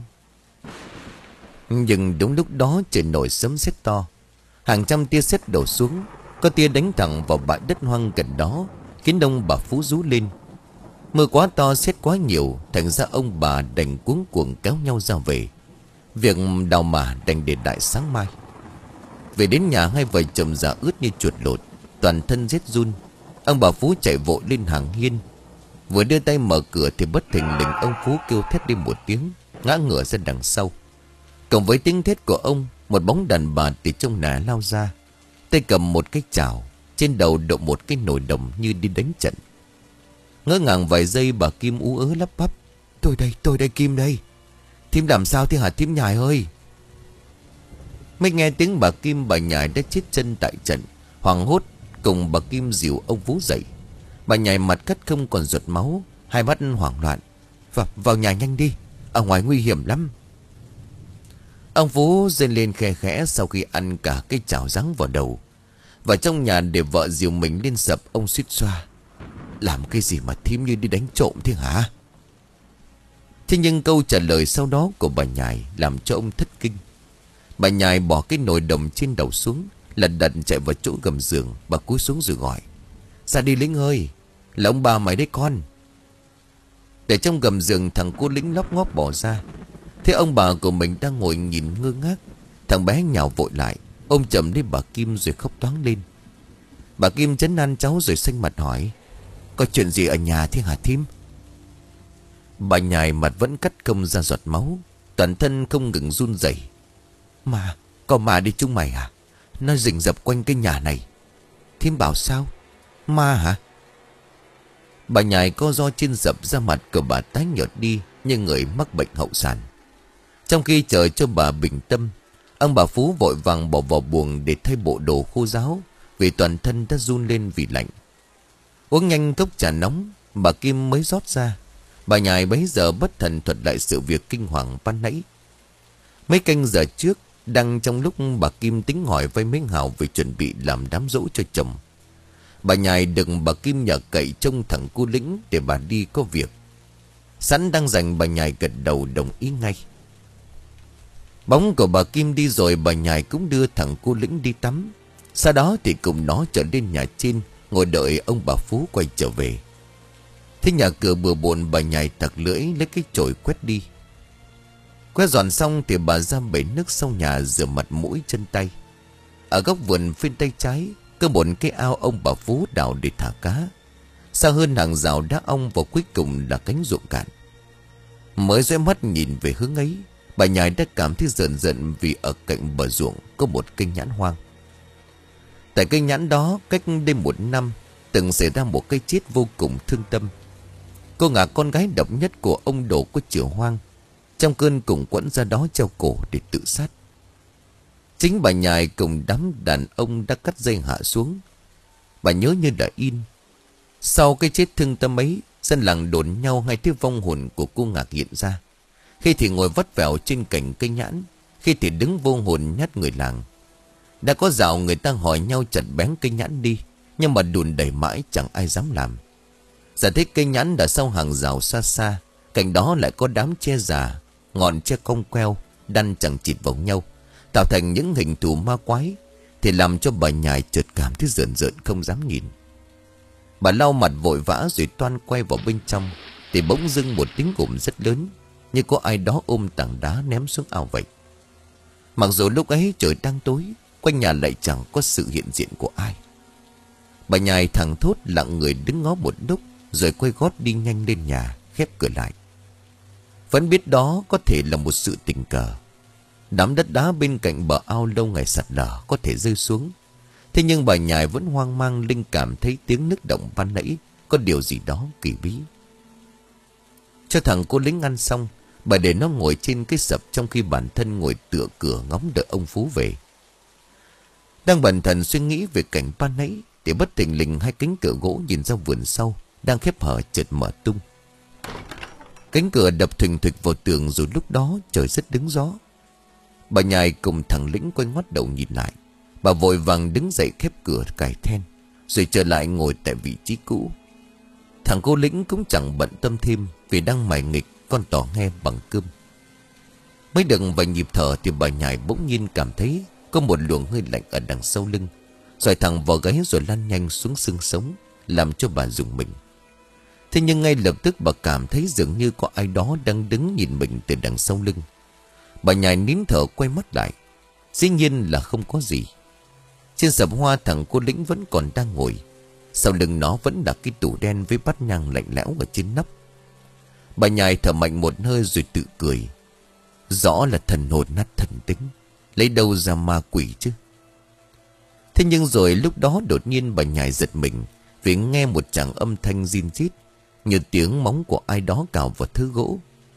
Speaker 1: Nhưng đúng lúc đó trời nổi sấm sét to. Hàng trăm tia sét đổ xuống. Có tia đánh thẳng vào bãi đất hoang gần đó, khiến ông bà Phú rú lên. Mưa quá to, sét quá nhiều, thành ra ông bà đành cuống cuồng kéo nhau ra về. Việc đào mả đành để đại sáng mai. Về đến nhà, hai vợ chồng già ướt như chuột lột, toàn thân rét run. Ông bà Phú chạy vội lên hàng hiên. Vừa đưa tay mở cửa thì bất thình lình ông Phú kêu thét đi một tiếng, ngã ngửa ra đằng sau. Cộng với tiếng thét của ông, một bóng đàn bà từ trong nà lao ra, tay cầm một cái chảo, trên đầu đội một cái nồi đồng như đi đánh trận. Ngỡ ngàng vài giây, bà Kim ú ớ lắp bắp: Tôi đây, tôi đây, Kim đây. Thím làm sao thế hả thím Nhài ơi? Mới nghe tiếng bà Kim, bà Nhài đã chết chân tại trận. Hoảng hốt cùng bà Kim dìu ông Phú dậy. Bà Nhài mặt cắt không còn giọt máu, hai mắt hoảng loạn. Vào, vào nhà nhanh đi, ở ngoài nguy hiểm lắm. Ông Phú rên lên khe khẽ sau khi ăn cả cái chảo rắn vào đầu. Và trong nhà để vợ dìu mình lên sập, ông suýt xoa. Làm cái gì mà thím như đi đánh trộm thế hả? Thế nhưng câu trả lời sau đó của bà Nhài làm cho ông thất kinh. Bà Nhài bỏ cái nồi đồng trên đầu xuống, lật đật chạy vào chỗ gầm giường. Bà cúi xuống rồi gọi. Ra đi Lĩnh ơi, là ông bà mày đấy con. Để trong gầm giường, thằng cô Lĩnh lóc ngóp bỏ ra. Thế ông bà của mình đang ngồi nhìn ngơ ngác. Thằng bé nhào vội lại, ôm chầm lấy bà Kim rồi khóc toáng lên. Bà Kim trấn an cháu rồi xanh mặt hỏi. Có chuyện gì ở nhà thế hả thím? Bà Nhài mặt vẫn cắt công ra giọt máu, toàn thân không ngừng run rẩy. Mà, có ma đi chúng mày à? Nó rình rập quanh cái nhà này. Thím bảo sao? Ma hả? Bà Nhài co ro trên dập ra, mặt của bà tái nhợt đi như người mắc bệnh hậu sản. Trong khi chờ cho bà bình tâm, ông bà Phú vội vàng bỏ vào buồng để thay bộ đồ khô ráo, vì toàn thân đã run lên vì lạnh. Uống nhanh cốc trà nóng, bà Kim mới rót ra. Bà Nhài bấy giờ bất thần thuật lại sự việc kinh hoàng ban nãy. Mấy canh giờ trước, đang trong lúc bà Kim tính hỏi với mấy Hào về chuẩn bị làm đám giỗ cho chồng, bà Nhài đừng bà Kim nhờ cậy trông thằng cô Lĩnh để bà đi có việc. Sẵn đang rảnh, bà Nhài gật đầu đồng ý ngay. Bóng của bà Kim đi rồi, bà Nhài cũng đưa thằng cô Lĩnh đi tắm. Sau đó thì cùng nó trở lên nhà trên, ngồi đợi ông bà Phú quay trở về. Thế nhà cửa bừa bộn, bà Nhài tặc lưỡi lấy cái chổi quét đi. Quét dọn xong thì bà ra bể nước sau nhà rửa mặt mũi chân tay. Ở góc vườn phía tay trái có một cái ao ông bà Phú đào để thả cá. Xa hơn hàng rào đá ong, và cuối cùng là cánh ruộng cạn. Mới dõi mắt nhìn về hướng ấy, bà Nhài đã cảm thấy rợn rợn, vì ở cạnh bờ ruộng có một cây nhãn hoang. Tại cây nhãn đó, cách đây một năm từng xảy ra một cái chết vô cùng thương tâm. Cô ngả con gái độc nhất của ông Đồ có chửa hoang, trong cơn cùng quẫn ra đó treo cổ để tự sát. Chính bà Nhài cùng đám đàn ông đã cắt dây hạ xuống. Bà nhớ như đã in. Sau cái chết thương tâm ấy, dân làng đồn nhau hay tiếng vong hồn của cô Ngạc hiện ra. Khi thì ngồi vắt vẻo trên cành cây nhãn, khi thì đứng vô hồn nhát người làng. Đã có dạo người ta hỏi nhau chặt bén cây nhãn đi, nhưng mà đùn đẩy mãi chẳng ai dám làm. Giả thích cây nhãn đã sau hàng rào xa xa, cạnh đó lại có đám tre già, ngọn tre cong queo đan chẳng chịt vào nhau, tạo thành những hình thù ma quái, thì làm cho bà Nhài chợt cảm thấy rợn rợn không dám nhìn. Bà lau mặt vội vã rồi toan quay vào bên trong, thì bỗng dưng một tiếng gầm rất lớn, như có ai đó ôm tảng đá ném xuống ao vậy. Mặc dù lúc ấy trời đang tối, quanh nhà lại chẳng có sự hiện diện của ai. Bà Nhài thẳng thốt lặng người đứng ngó một lúc, rồi quay gót đi nhanh lên nhà, khép cửa lại. Vẫn biết đó có thể là một sự tình cờ. Đám đất đá bên cạnh bờ ao lâu ngày sạt lở có thể rơi xuống. Thế nhưng bà Nhài vẫn hoang mang, linh cảm thấy tiếng nước động ban nãy có điều gì đó kỳ bí. Cho thằng cô Lính ăn xong, bà để nó ngồi trên cái sập, trong khi bản thân ngồi tựa cửa ngóng đợi ông Phú về. Đang bần thần suy nghĩ về cảnh ban nãy, thì bất thình lình hai cánh cửa gỗ nhìn ra vườn sau đang khép hở chợt mở tung. Cánh cửa đập thình thịch vào tường, rồi lúc đó trời rất đứng gió. Bà Nhài cùng thằng Lĩnh quay ngoắt đầu nhìn lại. Bà vội vàng đứng dậy khép cửa cài then, rồi trở lại ngồi tại vị trí cũ. Thằng cô Lĩnh cũng chẳng bận tâm thêm, vì đang mải nghịch con tỏ nghe bằng cơm. Mới được vài nhịp thở thì bà Nhài bỗng nhiên cảm thấy có một luồng hơi lạnh ở đằng sau lưng, rồi thẳng vào gáy rồi lan nhanh xuống xương sống, làm cho bà rùng mình. Thế nhưng ngay lập tức bà cảm thấy dường như có ai đó đang đứng nhìn mình từ đằng sau lưng. Bà Nhài nín thở quay mắt lại. Dĩ nhiên là không có gì. Trên sập hoa, thằng cô Lĩnh vẫn còn đang ngồi. Sau lưng nó vẫn là cái tủ đen với bát nhang lạnh lẽo ở trên nắp. Bà Nhài thở mạnh một hơi rồi tự cười. Rõ là thần hồn nát thần tính, lấy đâu ra ma quỷ chứ. Thế nhưng rồi lúc đó đột nhiên bà Nhài giật mình, vì nghe một tràng âm thanh rin rít, như tiếng móng của ai đó cào vào thứ gỗ.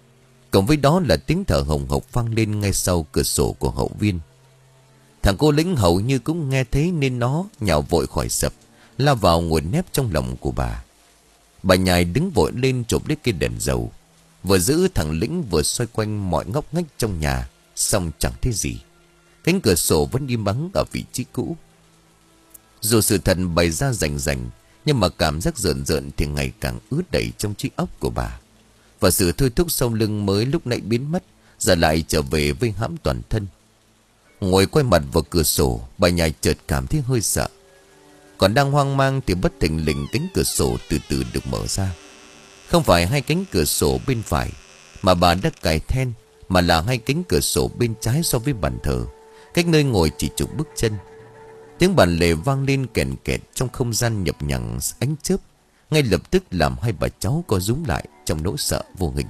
Speaker 1: Cộng với đó là tiếng thở hồng hộc vang lên ngay sau cửa sổ của hậu viên. Thằng cô lính hầu như cũng nghe thấy nên nó nhào vội khỏi sập, lao vào ngồi nép trong lòng của bà. Bà Nhài đứng vội lên chụp lấy cây đèn dầu, vừa giữ thằng lính vừa xoay quanh mọi ngóc ngách trong nhà, xong chẳng thấy gì. Cánh cửa sổ vẫn im ắng ở vị trí cũ. Dù sự thật bày ra rành rành, nhưng mà cảm giác rợn rợn thì ngày càng ướt đẩy trong trí óc của bà. Và sự thôi thúc sau lưng mới lúc nãy biến mất, giờ lại trở về với hãm toàn thân. Ngồi quay mặt vào cửa sổ, bà Nhài chợt cảm thấy hơi sợ. Còn đang hoang mang thì bất thình lình cánh cửa sổ từ từ được mở ra. Không phải hai cánh cửa sổ bên phải mà bà đã cài then, mà là hai cánh cửa sổ bên trái so với bàn thờ, cách nơi ngồi chỉ chục bước chân. Tiếng bàn lề vang lên kèn kẹt trong không gian nhập nhằng ánh chớp, ngay lập tức làm hai bà cháu co rúm lại trong nỗi sợ vô hình.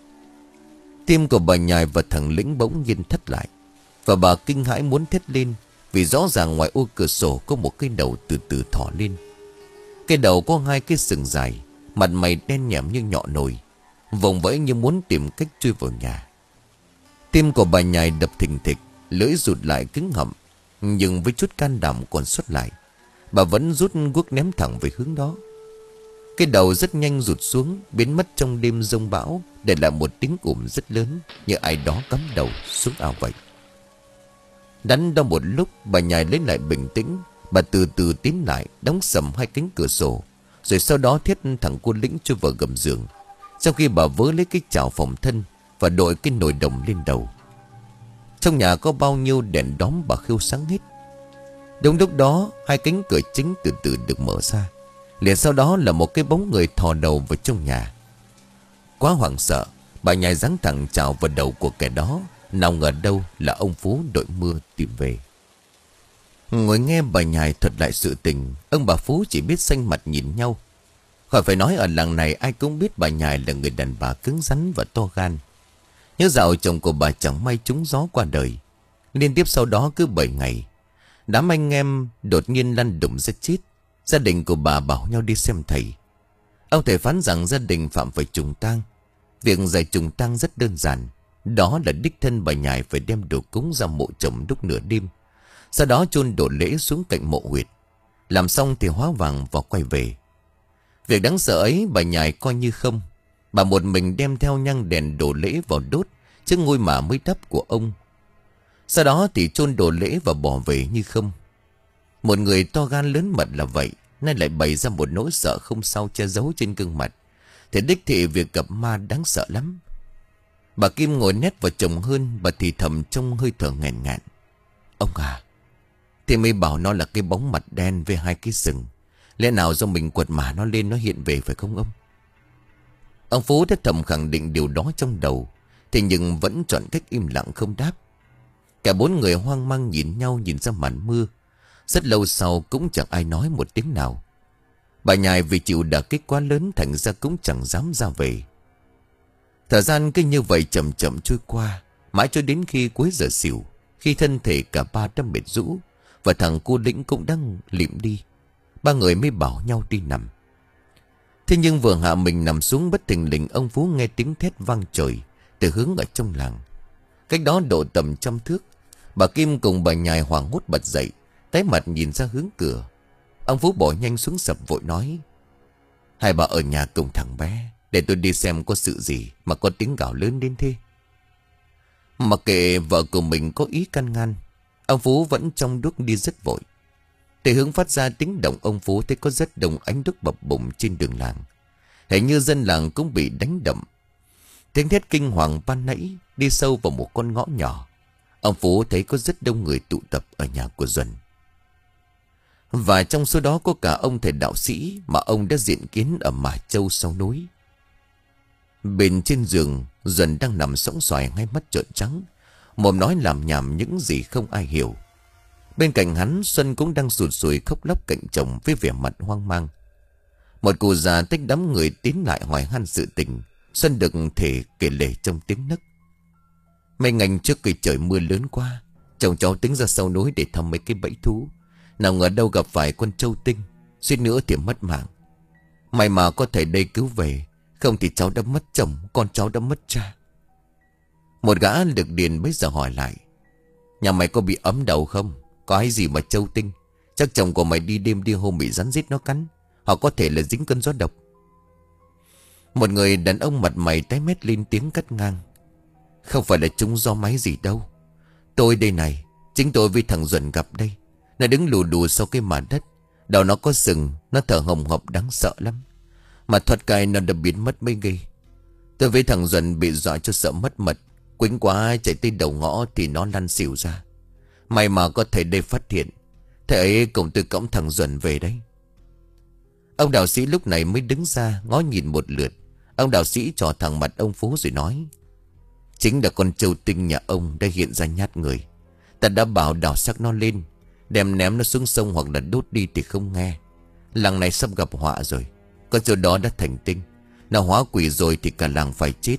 Speaker 1: Tim của bà Nhài và thằng lĩnh bỗng nhiên thắt lại, và bà kinh hãi muốn thét lên, vì rõ ràng ngoài ô cửa sổ có một cái đầu từ từ thò lên. Cái đầu có hai cái sừng dài, mặt mày đen nhẻm như nhọ nồi, vòng vẫy như muốn tìm cách chui vào nhà. Tim của bà Nhài đập thình thịch, lưỡi rụt lại cứng họng, nhưng với chút can đảm còn xuất lại, bà vẫn rút guốc ném thẳng về hướng đó. Cái đầu rất nhanh rụt xuống, biến mất trong đêm giông bão, để lại một tiếng ùm rất lớn, như ai đó cắm đầu xuống ao vậy. Đắn đo một lúc, bà Nhài lấy lại bình tĩnh. Bà từ từ tiến lại, đóng sầm hai cánh cửa sổ, rồi sau đó thiết thằng cô lính chui vào gầm giường. Sau khi bà vớ lấy cái chảo phòng thân và đội cái nồi đồng lên đầu. Trong nhà có bao nhiêu đèn đóm bà khiêu sáng hết. Đúng lúc đó, hai cánh cửa chính từ từ được mở ra. Liền sau đó là một cái bóng người thò đầu vào trong nhà. Quá hoảng sợ, bà Nhài giáng thẳng chảo vào đầu của kẻ đó. Nào ngờ đâu là ông Phú đội mưa tìm về. Ngồi nghe bà Nhài thuật lại sự tình, ông bà Phú chỉ biết xanh mặt nhìn nhau. Khỏi phải nói, ở làng này ai cũng biết bà Nhài là người đàn bà cứng rắn và to gan. Nhớ dạo chồng của bà chẳng may trúng gió qua đời. Liên tiếp sau đó cứ bảy ngày, đám anh em đột nhiên lăn đùng ra chết. Gia đình của bà bảo nhau đi xem thầy. Ông thầy phán rằng gia đình phạm phải trùng tang. Việc giải trùng tang rất đơn giản, đó là đích thân bà Nhài phải đem đồ cúng ra mộ chồng lúc nửa đêm, sau đó chôn đồ lễ xuống cạnh mộ huyệt. Làm xong thì hóa vàng và quay về. Việc đáng sợ ấy bà Nhài coi như không. Bà một mình đem theo nhang đèn đồ lễ vào đốt trước ngôi mả mới đắp của ông. Sau đó thì chôn đồ lễ và bỏ về như không. Một người to gan lớn mật là vậy, nay lại bày ra một nỗi sợ không sao che giấu trên gương mặt, thì đích thị việc gặp ma đáng sợ lắm. Bà Kim ngồi nét vào chồng hơn, bà thì thầm trong hơi thở nghẹn ngạn. Ông à, thì mới bảo nó là cái bóng mặt đen với hai cái sừng. Lẽ nào do mình quật mả nó lên nó hiện về phải không ông? Ông Phú đã thầm khẳng định điều đó trong đầu, thế nhưng vẫn chọn cách im lặng không đáp. Cả bốn người hoang mang nhìn nhau, nhìn ra màn mưa. Rất lâu sau cũng chẳng ai nói một tiếng nào. Bà Nhài vì chịu đả kích quá lớn, thành ra cũng chẳng dám ra về. Thời gian cứ như vậy chậm chậm trôi qua, mãi cho đến khi cuối giờ xỉu, khi thân thể cả ba đã mệt rũ và thằng cô lĩnh cũng đang lịm đi, ba người mới bảo nhau đi nằm. Thế nhưng vừa hạ mình nằm xuống, bất thình lình ông Phú nghe tiếng thét vang trời từ hướng ở trong làng, cách đó độ tầm trăm thước. Bà Kim cùng bà Nhài hoảng hốt bật dậy, tái mặt nhìn ra hướng cửa. Ông Phú bỏ nhanh xuống sập vội nói: Hai bà ở nhà cùng thằng bé, để tôi đi xem có sự gì mà có tiếng gào lớn đến thế. Mặc kệ vợ của mình có ý can ngăn, ông Phú vẫn trong đuốc đi rất vội. Từ hướng phát ra tiếng động, ông Phú thấy có rất đông ánh đuốc bập bùng trên đường làng. Hình như dân làng cũng bị đánh đậm. Tiếng thét kinh hoàng ban nãy đi sâu vào một con ngõ nhỏ. Ông Phú thấy có rất đông người tụ tập ở nhà của Duẩn. Và trong số đó có cả ông thầy đạo sĩ mà ông đã diện kiến ở Mả Châu sau núi. Bên trên giường, Duẩn đang nằm sõng xoài, hai mắt trợn trắng, mồm nói làm nhảm những gì không ai hiểu. Bên cạnh hắn, Xuân cũng đang sụt sùi khóc lóc cạnh chồng với vẻ mặt hoang mang. Một cụ già tách đám người tiến lại hỏi han sự tình. Xuân được thể kể lể trong tiếng nấc. Mấy ngày trước khi trời mưa lớn quá, chồng cháu tính ra sau núi để thăm mấy cái bẫy thú. Nào ngờ đâu gặp phải con trâu tinh, suýt nữa thì mất mạng. May mà có thầy đây cứu về, không thì cháu đã mất chồng, con cháu đã mất cha. Một gã lực điền bây giờ hỏi lại: Nhà mày có bị ấm đầu không? Có ai gì mà châu tinh? Chắc chồng của mày đi đêm đi hôm bị rắn rít nó cắn. Họ có thể là dính cơn gió độc. Một người đàn ông mặt mày tái mét lên tiếng cắt ngang: Không phải là chúng do máy gì đâu. Tôi đây này, chính tôi với thằng Duẩn gặp đây. Nó đứng lù đù sau cái màn đất. Đầu nó có sừng, nó thở hồng hộc đáng sợ lắm. Mà thoát cai nó đã biến mất mới ghê. Tôi với thằng Duẩn bị dọa cho sợ mất mật. Quýnh quá chạy tới đầu ngõ thì nó lăn xỉu ra. May mà có thầy đây phát hiện. Thầy ấy cùng tôi cõng thằng Duẩn về đấy. Ông đạo sĩ lúc này mới đứng ra ngó nhìn một lượt. Ông đạo sĩ trò thẳng mặt ông Phú rồi nói: Chính là con trâu tinh nhà ông đã hiện ra nhát người. Ta đã bảo đào xác nó lên, đem ném nó xuống sông hoặc là đốt đi thì không nghe. Làng này sắp gặp họa rồi. Con trâu đó đã thành tinh. Nó hóa quỷ rồi thì cả làng phải chết.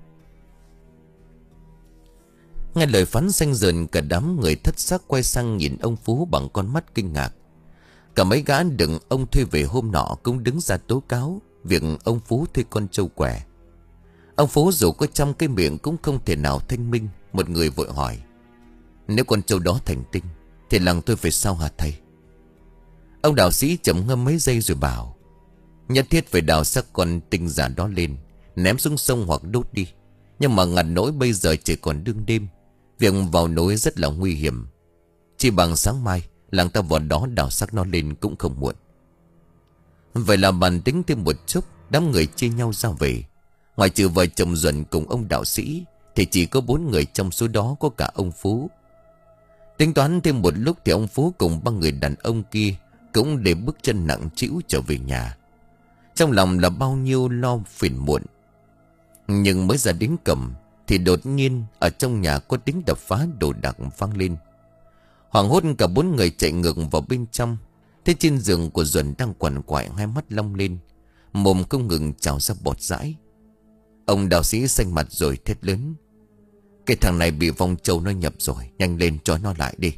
Speaker 1: Nghe lời phán xanh dần, cả đám người thất sắc quay sang nhìn ông Phú bằng con mắt kinh ngạc. Cả mấy gã đừng ông thuê về hôm nọ cũng đứng ra tố cáo việc ông Phú thuê con trâu què. Ông Phú dù có trăm cái miệng cũng không thể nào thanh minh. Một người vội hỏi: Nếu con trâu đó thành tinh thì làng tôi phải sao hả thầy? Ông đạo sĩ chậm ngâm mấy giây rồi bảo: Nhất thiết phải đào xác con tinh giả đó lên, ném xuống sông hoặc đốt đi. Nhưng mà ngặt nỗi bây giờ chỉ còn đương đêm, việc vào núi rất là nguy hiểm. Chỉ bằng sáng mai làng ta vào đó đào xác nó lên cũng không muộn. Vậy là bàn tính thêm một chút, đám người chia nhau ra về. Ngoài trừ vợ chồng Duẩn cùng ông đạo sĩ thì chỉ có bốn người, trong số đó có cả ông Phú. Tính toán thêm một lúc thì ông Phú cùng ba người đàn ông kia cũng để bước chân nặng trĩu trở về nhà. Trong lòng là bao nhiêu lo phiền muộn. Nhưng mới ra đến cổng thì đột nhiên ở trong nhà có tiếng đập phá đồ đạc vang lên. Hoảng hốt cả bốn người chạy ngược vào bên trong. Thế trên giường của Duẩn đang quằn quại, hai mắt long lên, mồm không ngừng trào ra bọt dãi. Ông đạo sĩ xanh mặt rồi thét lớn: Cái thằng này bị vong trâu nó nhập rồi, nhanh lên trói nó lại đi.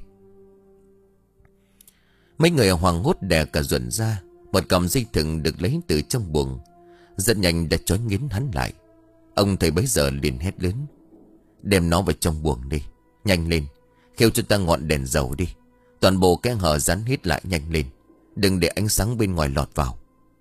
Speaker 1: Mấy người hoảng hốt đè cả Duẩn ra. Một cọng dây thừng được lấy từ trong buồng rất nhanh đã trói nghiến hắn lại. Ông thầy bấy giờ liền hét lớn: Đem nó vào trong buồng đi, nhanh lên. Khêu cho ta ngọn đèn dầu đi. Toàn bộ cái hở rắn hít lại, nhanh lên. Đừng để ánh sáng bên ngoài lọt vào.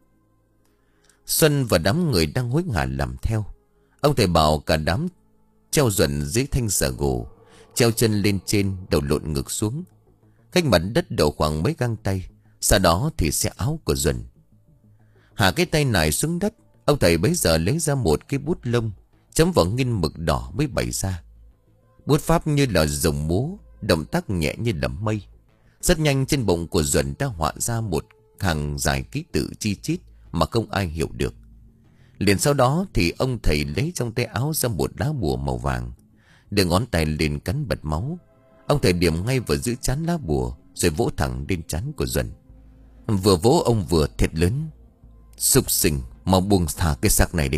Speaker 1: Xuân và đám người đang hối hả làm theo. Ông thầy bảo cả đám treo Duẩn dưới thanh xà gồ, treo chân lên trên, đầu lộn ngược xuống. Cách mặt đất độ khoảng mấy găng tay. Sau đó thì xe áo của Duẩn. Hạ cái tay này xuống đất. Ông thầy bấy giờ lấy ra một cái bút lông, chấm vào nghiên mực đỏ mới bày ra. Bút pháp như là rồng múa, động tác nhẹ như là mây. Rất nhanh trên bụng của Duẩn đã họa ra một hàng dài ký tự chi chít mà không ai hiểu được. Liền sau đó thì ông thầy lấy trong tay áo ra một lá bùa màu vàng, đưa ngón tay lên cắn bật máu. Ông thầy điểm ngay vào giữa trán lá bùa, rồi vỗ thẳng lên trán của Duẩn. Vừa vỗ ông vừa thét lớn: Súc sinh, mau buông thả cái xác này đi.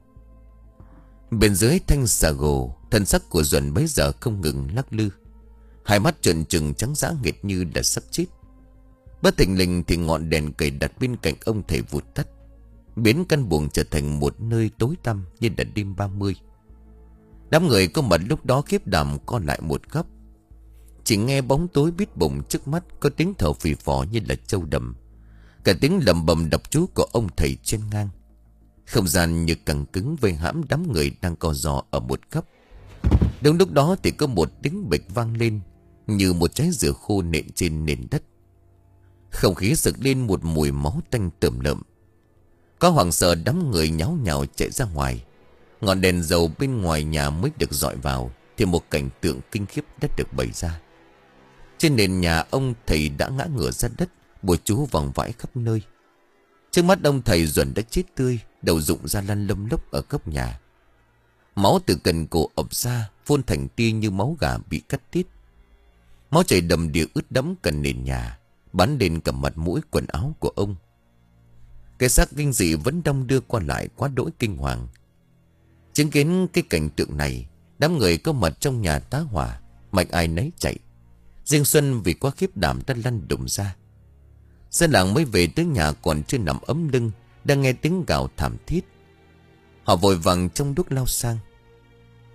Speaker 1: Bên dưới thanh xà gồ, thân sắc của Duẩn bấy giờ không ngừng lắc lư, hai mắt trợn trừng trắng dã nghệt như đã sắp chết. Bất thình lình thì ngọn đèn cầy đặt bên cạnh ông thầy vụt tắt, biến căn buồng trở thành một nơi tối tăm như là đêm ba mươi. Đám người có mặt lúc đó khiếp đảm co lại một góc. Chỉ nghe bóng tối bít bùng trước mắt có tiếng thở phì phò như là trâu đầm, cả tiếng lầm bầm đập chú của ông thầy trên ngang. Không gian như căng cứng vây hãm đám người đang co giò ở một góc. Đúng lúc đó thì có một tiếng bịch vang lên, như một trái dừa khô nện trên nền đất. Không khí sực lên một mùi máu tanh tởm lợm. Có hoảng sợ, đám người nháo nhào chạy ra ngoài. Ngọn đèn dầu bên ngoài nhà mới được dọi vào thì một cảnh tượng kinh khiếp đã được bày ra. Trên nền nhà ông thầy đã ngã ngửa ra đất, bùa chú vòng vãi khắp nơi. Trước mắt ông thầy Duẩn đã chết tươi, đầu rụng ra lăn lông lốc ở góc nhà. Máu từ cần cổ ập ra, phun thành tia như máu gà bị cắt tiết. Máu chảy đầm đìa ướt đẫm cả nền nhà, bắn lên cả mặt mũi quần áo của ông. Cái xác kinh dị vẫn đong đưa qua lại quá đỗi kinh hoàng. Chứng kiến cái cảnh tượng này, đám người có mặt trong nhà tá hỏa, mạnh ai nấy chạy. Riêng Xuân vì quá khiếp đảm đã lăn đùng ra. Dân làng mới về tới nhà còn chưa nằm ấm lưng, đang nghe tiếng gào thảm thiết. Họ vội vàng trong đuốc lao sang.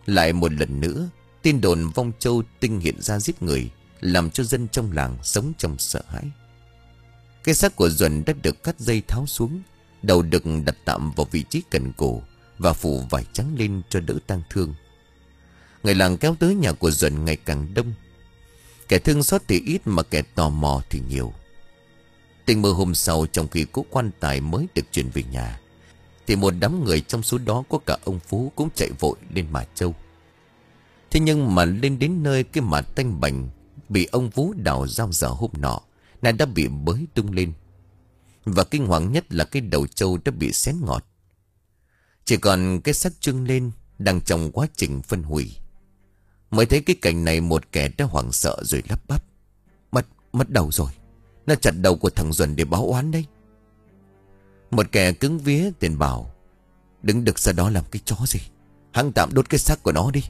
Speaker 1: Lại một lần nữa, tin đồn vong châu tinh hiện ra giết người, làm cho dân trong làng sống trong sợ hãi. Cái xác của Duẩn đã được cắt dây tháo xuống, đầu được đặt tạm vào vị trí cần cổ và phủ vải trắng lên cho đỡ tang thương. Người làng kéo tới nhà của Duẩn ngày càng đông. Kẻ thương xót thì ít mà kẻ tò mò thì nhiều. Tình mơ hôm sau, trong khi cỗ quan tài mới được chuyển về nhà, thì một đám người trong số đó có cả ông Phú cũng chạy vội lên Mả Châu. Thế nhưng mà lên đến nơi, cái mả tanh bành bị ông Phú đào dao dở hôm nọ này đã bị bới tung lên. Và kinh hoàng nhất là cái đầu trâu đã bị xén ngọt. Chỉ còn cái xác trưng lên, đang trong quá trình phân hủy. Mới thấy cái cảnh này, một kẻ đã hoảng sợ rồi lắp bắp: Mất, mất đầu rồi. Nó chặt đầu của thằng Duẩn để báo oán đấy. Một kẻ cứng vía tiền bảo: Đứng được ra đó làm cái chó gì, hãng tạm đốt cái xác của nó đi.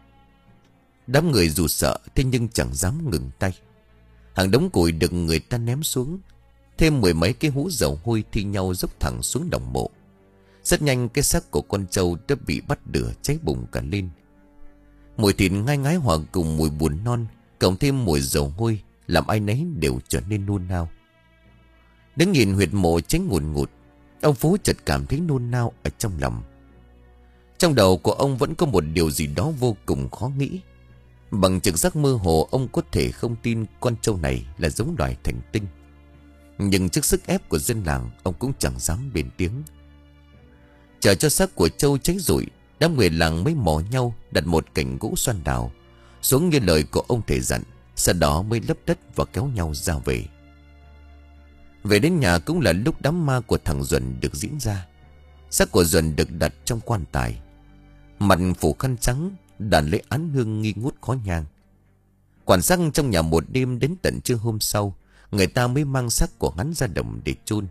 Speaker 1: Đám người dù sợ, thế nhưng chẳng dám ngừng tay. Hàng đống củi được người ta ném xuống, thêm mười mấy cái hũ dầu hôi thi nhau dốc thẳng xuống đồng mộ. Rất nhanh cái xác của con trâu đã bị bắt lửa cháy bùng cả lên. Mùi thịt ngai ngái hòa cùng mùi bùn non, cộng thêm mùi dầu hôi, làm ai nấy đều trở nên nôn nao. Đứng nhìn huyệt mộ cháy ngùn ngụt, ông Phú chợt cảm thấy nôn nao ở trong lòng. Trong đầu của ông vẫn có một điều gì đó vô cùng khó nghĩ. Bằng trực giác mơ hồ, ông có thể không tin con trâu này là giống loài thành tinh. Nhưng trước sức ép của dân làng, ông cũng chẳng dám bền tiếng. Chờ cho xác của trâu cháy rụi, đám người làng mới mò nhau đặt một cành gỗ xoan đào xuống như lời của ông thầy dặn. Sau đó mới lấp đất và kéo nhau ra về. Về đến nhà cũng là lúc đám ma của thằng Duẩn được diễn ra. Xác của Duẩn được đặt trong quan tài, mặt phủ khăn trắng, đàn lấy án hương nghi ngút khói nhang. Quan sát trong nhà một đêm, đến tận trưa hôm sau, người ta mới mang xác của hắn ra đồng để chôn.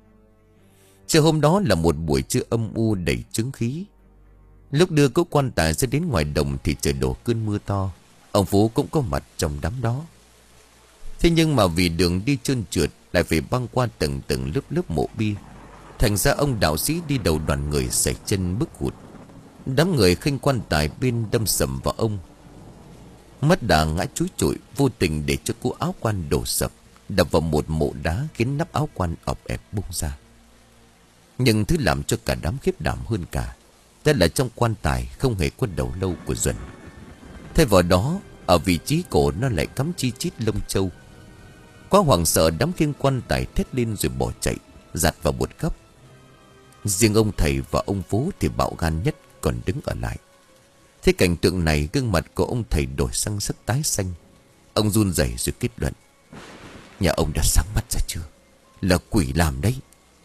Speaker 1: Trưa hôm đó là một buổi trưa âm u đầy chứng khí. Lúc đưa cỗ quan tài ra đến ngoài đồng thì trời đổ cơn mưa to. Ông Phú cũng có mặt trong đám đó. Thế nhưng mà vì đường đi trơn trượt, lại phải băng qua từng từng lớp lớp mộ bia, thành ra ông đạo sĩ đi đầu đoàn người sẩy chân bước hụt. Đám người khênh quan tài bên đâm sầm vào ông. Mất đà ngã chúi trụi, vô tình để cho cỗ áo quan đổ sập, đập vào một mộ đá khiến nắp áo quan ọp ẹp bung ra. Nhưng thứ làm cho cả đám khiếp đảm hơn cả, đó là trong quan tài không hề có đầu lâu của Duẩn. Thay vào đó, ở vị trí cổ nó lại cắm chi chít lông trâu. Quá hoảng sợ, đám khiêng quan tài thét lên rồi bỏ chạy, giặt vào một góc. Riêng ông thầy và ông Phú thì bạo gan nhất, còn đứng ở lại. Thế cảnh tượng này, gương mặt của ông thầy đổi sang sắc tái xanh. Ông run rẩy rồi kết luận: Nhà ông đã sáng mắt ra chưa? Là quỷ làm đấy.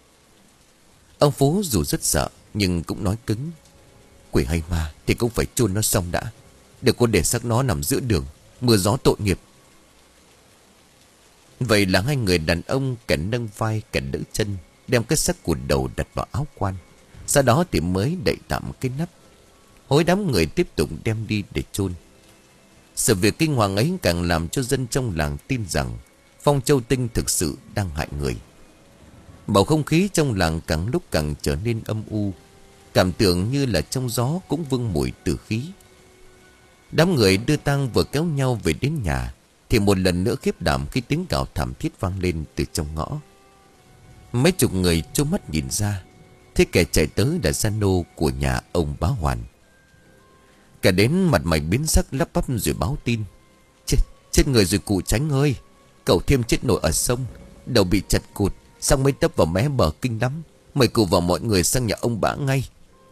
Speaker 1: Ông Phú dù rất sợ nhưng cũng nói cứng: Quỷ hay ma thì cũng phải chôn nó xong đã, đừng có để xác nó nằm giữa đường, mưa gió tội nghiệp. Vậy là hai người đàn ông, kẻ nâng vai kẻ đỡ chân, đem cái xác của đầu đặt vào áo quan. Sau đó thì mới đậy tạm cái nắp. Hối đám người tiếp tục đem đi để chôn. Sự việc kinh hoàng ấy càng làm cho dân trong làng tin rằng Phong Châu Tinh thực sự đang hại người. Bầu không khí trong làng càng lúc càng trở nên âm u, cảm tưởng như là trong gió cũng vương mùi tử khí. Đám người đưa tang vừa kéo nhau về đến nhà thì một lần nữa khiếp đảm khi tiếng gào thảm thiết vang lên từ trong ngõ. Mấy chục người trố mắt nhìn ra, thế kẻ chạy tới là gia nô của nhà ông Bá Hoàn. Cả đến mặt mày biến sắc, lắp bắp rồi báo tin: Chết, chết người rồi cụ Tránh ơi, cậu Thiêm chết nổi ở sông, đầu bị chặt cụt, xong mới tấp vào mé bờ kinh lắm. Mời cụ và mọi người sang nhà ông Bá ngay.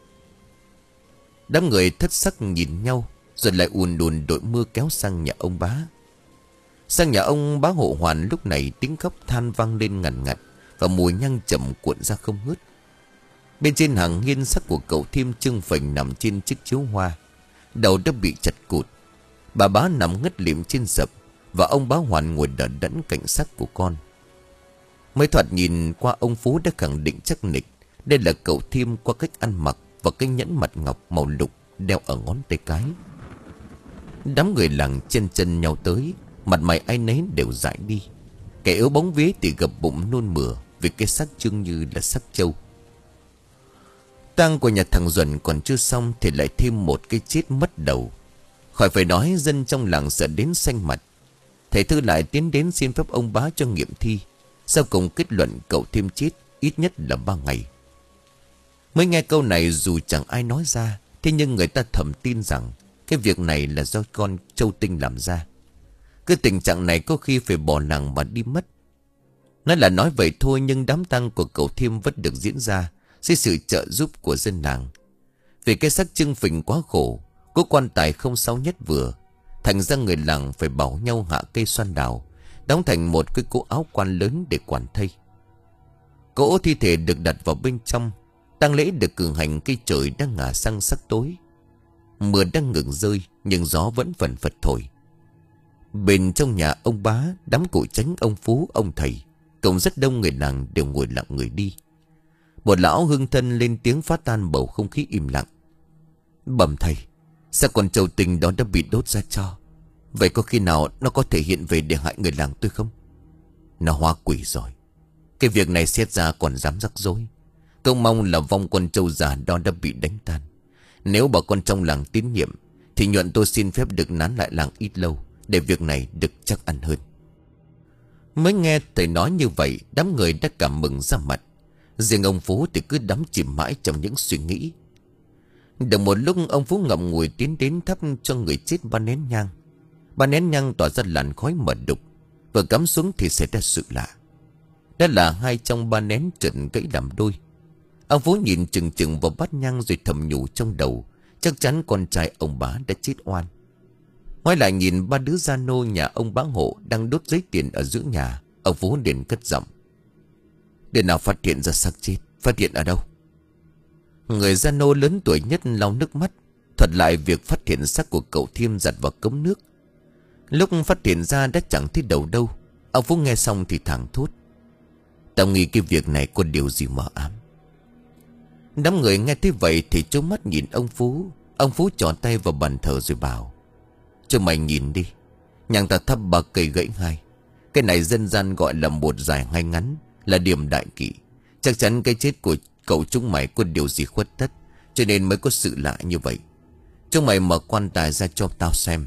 Speaker 1: Đám người thất sắc nhìn nhau, rồi lại ùn đùn đội mưa kéo sang nhà ông Bá. Sang nhà ông Bá Hộ Hoàn, lúc này tiếng khóc than vang lên ngằn ngặt, và mùi nhang chậm cuộn ra không ngớt. Bên trên hàng hiên, xác của cậu Thiêm trưng phình nằm trên chiếc chiếu hoa, đầu đã bị chặt cụt. Bà Bá nằm ngất lịm trên sập, và ông Bá Hoàn ngồi đờ đẫn cạnh xác của con. Mới thoạt nhìn qua, ông Phú đã khẳng định chắc nịch đây là cậu Thiêm qua cách ăn mặc và cái nhẫn mặt ngọc màu lục đeo ở ngón tay cái. Đám người làng chen chân nhau tới, mặt mày ai nấy đều dại đi. Kẻ yếu bóng vía thì gập bụng nôn mửa vì cái xác trưng như là xác trâu. Tang của nhà thằng Duẩn còn chưa xong thì lại thêm một cái chết mất đầu. Khỏi phải nói, dân trong làng sợ đến xanh mặt. Thầy Thư lại tiến đến xin phép ông bá cho nghiệm thi. Sau cùng kết luận cậu Thiêm chết ít nhất là ba ngày. Mới nghe câu này dù chẳng ai nói ra, thế nhưng người ta thầm tin rằng cái việc này là do con Châu Tinh làm ra. Cái tình trạng này có khi phải bỏ làng mà đi mất. Nói là nói vậy thôi, nhưng đám tang của cậu Thiêm vẫn được diễn ra dưới sự trợ giúp của dân làng. Vì cái xác trưng phình quá khổ, cố quan tài không sao nhất vừa, thành ra người làng phải bảo nhau hạ cây xoan đào, đóng thành một cái cỗ áo quan lớn để quản thây. Cỗ thi thể được đặt vào bên trong. Tang lễ được cử hành khi trời đang ngả sang sắc tối. Mưa đang ngừng rơi nhưng gió vẫn phần phật thổi. Bên trong nhà ông bá, đám cụ Chánh, ông Phú, ông thầy cùng rất đông người làng đều ngồi lặng người đi. Một lão hương thân lên tiếng phá tan bầu không khí im lặng. Bẩm thầy, sao con Châu Tinh đó đã bị đốt ra tro? Vậy có khi nào nó có thể hiện về để hại người làng tôi không? Nó hóa quỷ rồi. Cái việc này xét ra còn dám rắc rối. Câu mong là vong con trâu già đó đã bị đánh tan. Nếu bà con trong làng tín nhiệm thì nhuận tôi xin phép được nán lại làng ít lâu, để việc này được chắc ăn hơn. Mới nghe thầy nói như vậy, đám người đã cảm mừng ra mặt. Riêng ông Phú thì cứ đắm chìm mãi trong những suy nghĩ. Được một lúc, ông Phú ngậm ngùi tiến đến thắp cho người chết ba nén nhang. Ba nén nhang tỏa ra làn khói mờ đục. Vừa cắm xuống thì xảy ra sự lạ. Đó là hai trong ba nén trợn gãy làm đôi. Ông Phú nhìn chừng chừng vào bát nhang rồi thầm nhủ trong đầu, chắc chắn con trai ông bá đã chết oan. Ngoái lại nhìn ba đứa gia nô nhà ông bá hộ đang đốt giấy tiền ở giữa nhà, ông Phú liền cất giọng: để nào phát hiện ra xác chết? Phát hiện ở đâu? Người gia nô lớn tuổi nhất lau nước mắt, thuật lại việc phát hiện xác của cậu Thiêm giặt vào cống nước. Lúc phát hiện ra đã chẳng thấy đầu đâu. Ông Phú nghe xong thì thảng thốt: tao nghĩ cái việc này có điều gì mờ ám. Đám người nghe thấy vậy thì trố mắt nhìn ông Phú. Ông Phú trỏ tay vào bàn thờ rồi bảo: cho mày nhìn đi, nhang ta thắp ba cây gãy hai. Cái này dân gian gọi là một dài hai ngắn, là điểm đại kỵ. Chắc chắn cái chết của cậu chúng mày có điều gì khuất tất, cho nên mới có sự lạ như vậy. Chúng mày mở quan tài ra cho tao xem.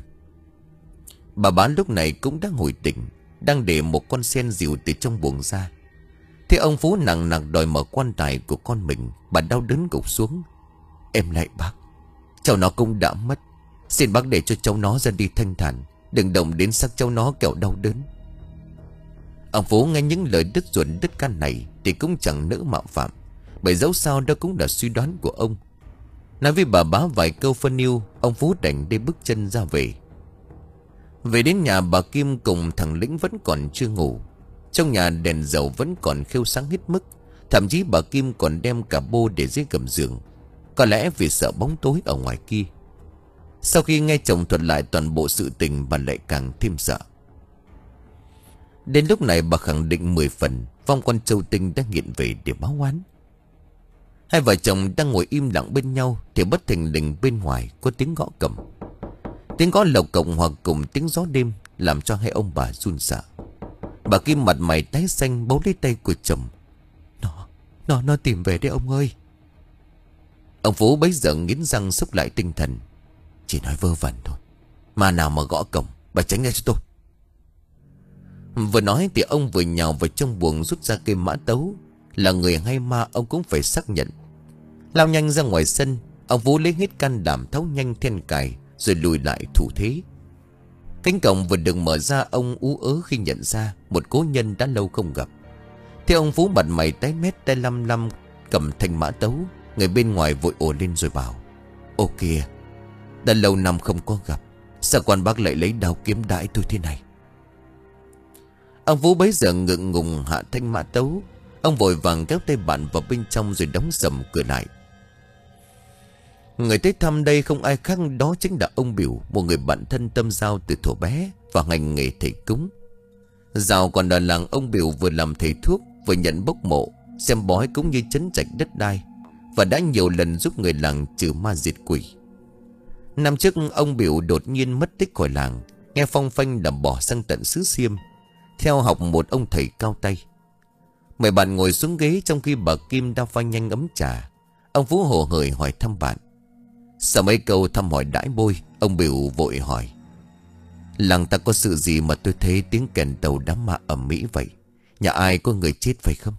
Speaker 1: Bà bán lúc này cũng đang hồi tỉnh, đang để một con sen dìu từ trong buồng ra. Thế ông Phú nặng nặng đòi mở quan tài của con mình, bà đau đớn gục xuống: em lại bác, cháu nó cũng đã mất. Xin bác để cho cháu nó ra đi thanh thản, đừng động đến xác cháu nó kẻo đau đớn. Ông Phú nghe những lời đứt ruột đứt gan này thì cũng chẳng nỡ mạo phạm, bởi dẫu sao đó cũng là suy đoán của ông. Nói với bà bá vài câu phân yêu, ông Phú đành đi bước chân ra về. Về đến nhà, bà Kim cùng thằng Lĩnh vẫn còn chưa ngủ. Trong nhà đèn dầu vẫn còn khêu sáng hết mức. Thậm chí bà Kim còn đem cả bô để dưới gầm giường, có lẽ vì sợ bóng tối ở ngoài kia. Sau khi nghe chồng thuật lại toàn bộ sự tình, bà lại càng thêm sợ. Đến lúc này bà khẳng định mười phần vong con Châu Tinh đã nghiện về để báo oán. Hai vợ chồng đang ngồi im lặng bên nhau thì bất thình lình bên ngoài có tiếng gõ cổng. Tiếng gõ lộc cộc hoặc cùng tiếng gió đêm làm cho hai ông bà run sợ. Bà Kim mặt mày tái xanh bấu lấy tay của chồng: Nó, nó, nó tìm về đấy ông ơi. Ông Phú bấy giờ nghiến răng xúc lại tinh thần: chỉ nói vơ vẩn thôi, mà nào mà gõ cổng, bà tránh ra cho tôi. Vừa nói thì ông vừa nhào vào trong buồng rút ra cây mã tấu. Là người hay ma ông cũng phải xác nhận. Lao nhanh ra ngoài sân, ông Phú lấy hết can đảm tháo nhanh then cài rồi lùi lại thủ thế. Cánh cổng vừa được mở ra, ông ú ớ khi nhận ra một cố nhân đã lâu không gặp. Thế ông Phú mặt mày tái mét, tay lăm lăm cầm thanh mã tấu. Người bên ngoài vội ồ lên rồi bảo: ô kìa, đã lâu năm không có gặp, sao quan bác lại lấy đao kiếm đãi tôi thế này? Ông Phú bấy giờ ngượng ngùng hạ thanh mã tấu. Ông vội vàng kéo tay bạn vào bên trong rồi đóng sầm cửa lại. Người tới thăm đây không ai khác, đó chính là ông Biểu, một người bạn thân tâm giao từ thuở bé và hành nghề thầy cúng. Dạo còn ở làng, ông Biểu vừa làm thầy thuốc, vừa nhận bốc mộ, xem bói cũng như trấn trạch đất đai, và đã nhiều lần giúp người làng trừ ma diệt quỷ. Năm trước ông Biểu đột nhiên mất tích khỏi làng, nghe phong phanh là bỏ sang tận xứ Xiêm theo học một ông thầy cao tay. Mời bạn ngồi xuống ghế trong khi bà Kim đang pha nhanh ấm trà. Ông Phú hồ hởi hỏi thăm bạn. Sau mấy câu thăm hỏi đãi bôi, ông Biểu vội hỏi: Làng ta có sự gì mà tôi thấy tiếng kèn tàu đám ma ầm ĩ vậy? Nhà ai có người chết phải không?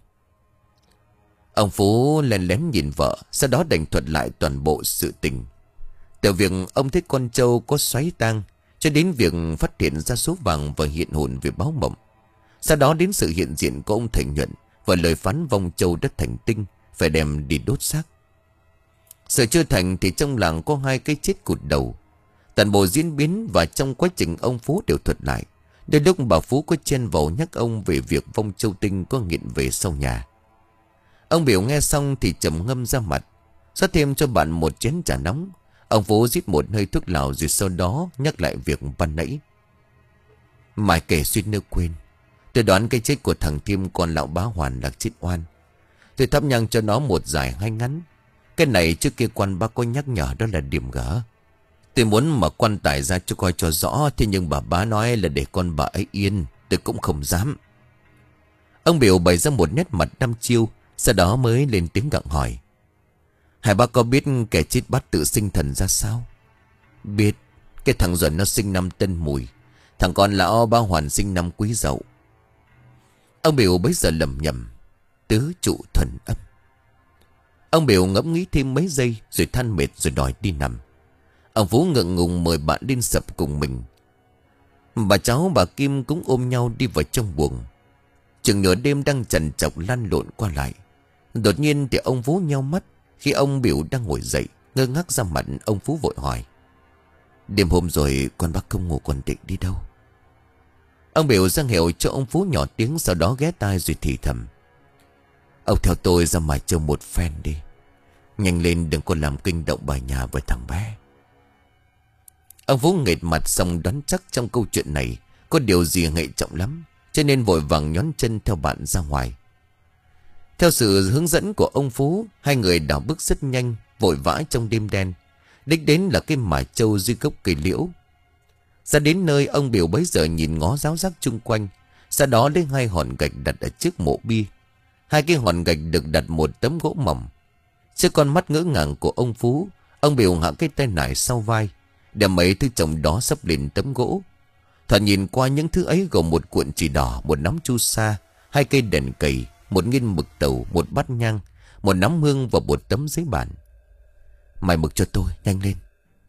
Speaker 1: Ông Phú lén lén nhìn vợ, sau đó đành thuật lại toàn bộ sự tình. Từ việc ông thấy con trâu có xoáy tang, cho đến việc phát hiện ra số vàng và hiện hồn về báo mộng. Sau đó đến sự hiện diện của ông Thành Nhuận và lời phán vong châu đất thành tinh phải đem đi đốt xác. Sự chưa thành thì trong làng có hai cái chết cụt đầu. Toàn bộ diễn biến và trong quá trình ông Phú đều thuật lại. Đến lúc bà Phú có chen vào nhắc ông về việc vong châu tinh có nghiện về sau nhà. Ông Biểu nghe xong thì trầm ngâm ra mặt, rót thêm cho bạn một chén trà nóng. Ông Phú rít một hơi thuốc lào rồi sau đó nhắc lại việc ban nãy. Mãi kể suýt nữa quên. Tôi đoán cái chết của thằng Thiêm con lão bá Hoàn là chết oan. Tôi thắp nhang cho nó một dài hai ngắn. Cái này trước kia quan bác có nhắc nhở, đó là điểm gỡ. Tôi muốn mà quan tải ra cho coi cho rõ, thế nhưng bà bá nói là để con bà ấy yên, tôi cũng không dám. Ông Biểu bày ra một nét mặt đăm chiêu, sau đó mới lên tiếng gặng hỏi: Hai bác có biết kẻ chết bắt tự sinh thần ra sao? Biết. Cái thằng Duẩn nó sinh năm Tân Mùi, thằng con lão bá Hoàn sinh năm Quý Dậu. Ông Biểu bấy giờ lầm nhầm: Tứ trụ thuần âm. Ông Biểu ngẫm nghĩ thêm mấy giây rồi than mệt rồi đòi đi nằm. Ông Phú ngượng ngùng mời bạn lên sập cùng mình. Bà cháu bà Kim cũng ôm nhau đi vào trong buồng. Chừng nửa đêm đang trằn trọc lăn lộn qua lại. Đột nhiên thì ông Phú nheo mắt khi ông Biểu đang ngồi dậy, ngơ ngác ra mặt. Ông Phú vội hỏi: Đêm hôm rồi con bác không ngủ còn định đi đâu? Ông Biểu ra hiệu cho ông Phú nhỏ tiếng, sau đó ghé tai rồi thì thầm: Ông theo tôi ra Mai Châu một phen đi. Nhanh lên, đừng có làm kinh động bà nhà với thằng bé. Ông Phú nghệt mặt xong đoán chắc trong câu chuyện này có điều gì hệ trọng lắm, cho nên vội vàng nhón chân theo bạn ra ngoài. Theo sự hướng dẫn của ông Phú, hai người đảo bước rất nhanh, vội vã trong đêm đen. Đích đến là cái Mai Châu dưới gốc cây liễu. Ra đến nơi, ông Biểu bấy giờ nhìn ngó ráo rác chung quanh, sau đó lấy hai hòn gạch đặt ở trước mộ bia. Hai cái hòn gạch được đặt một tấm gỗ mỏng. Trước con mắt ngỡ ngàng của ông Phú, ông Biểu hạ cái tay nải sau vai, đem mấy thứ chồng đó sắp lên tấm gỗ. Thoạt nhìn qua những thứ ấy gồm một cuộn chỉ đỏ, một nắm chu sa, hai cây đèn cầy, một nghiên mực tàu, một bát nhang, một nắm hương và một tấm giấy bản. Mày mực cho tôi, nhanh lên.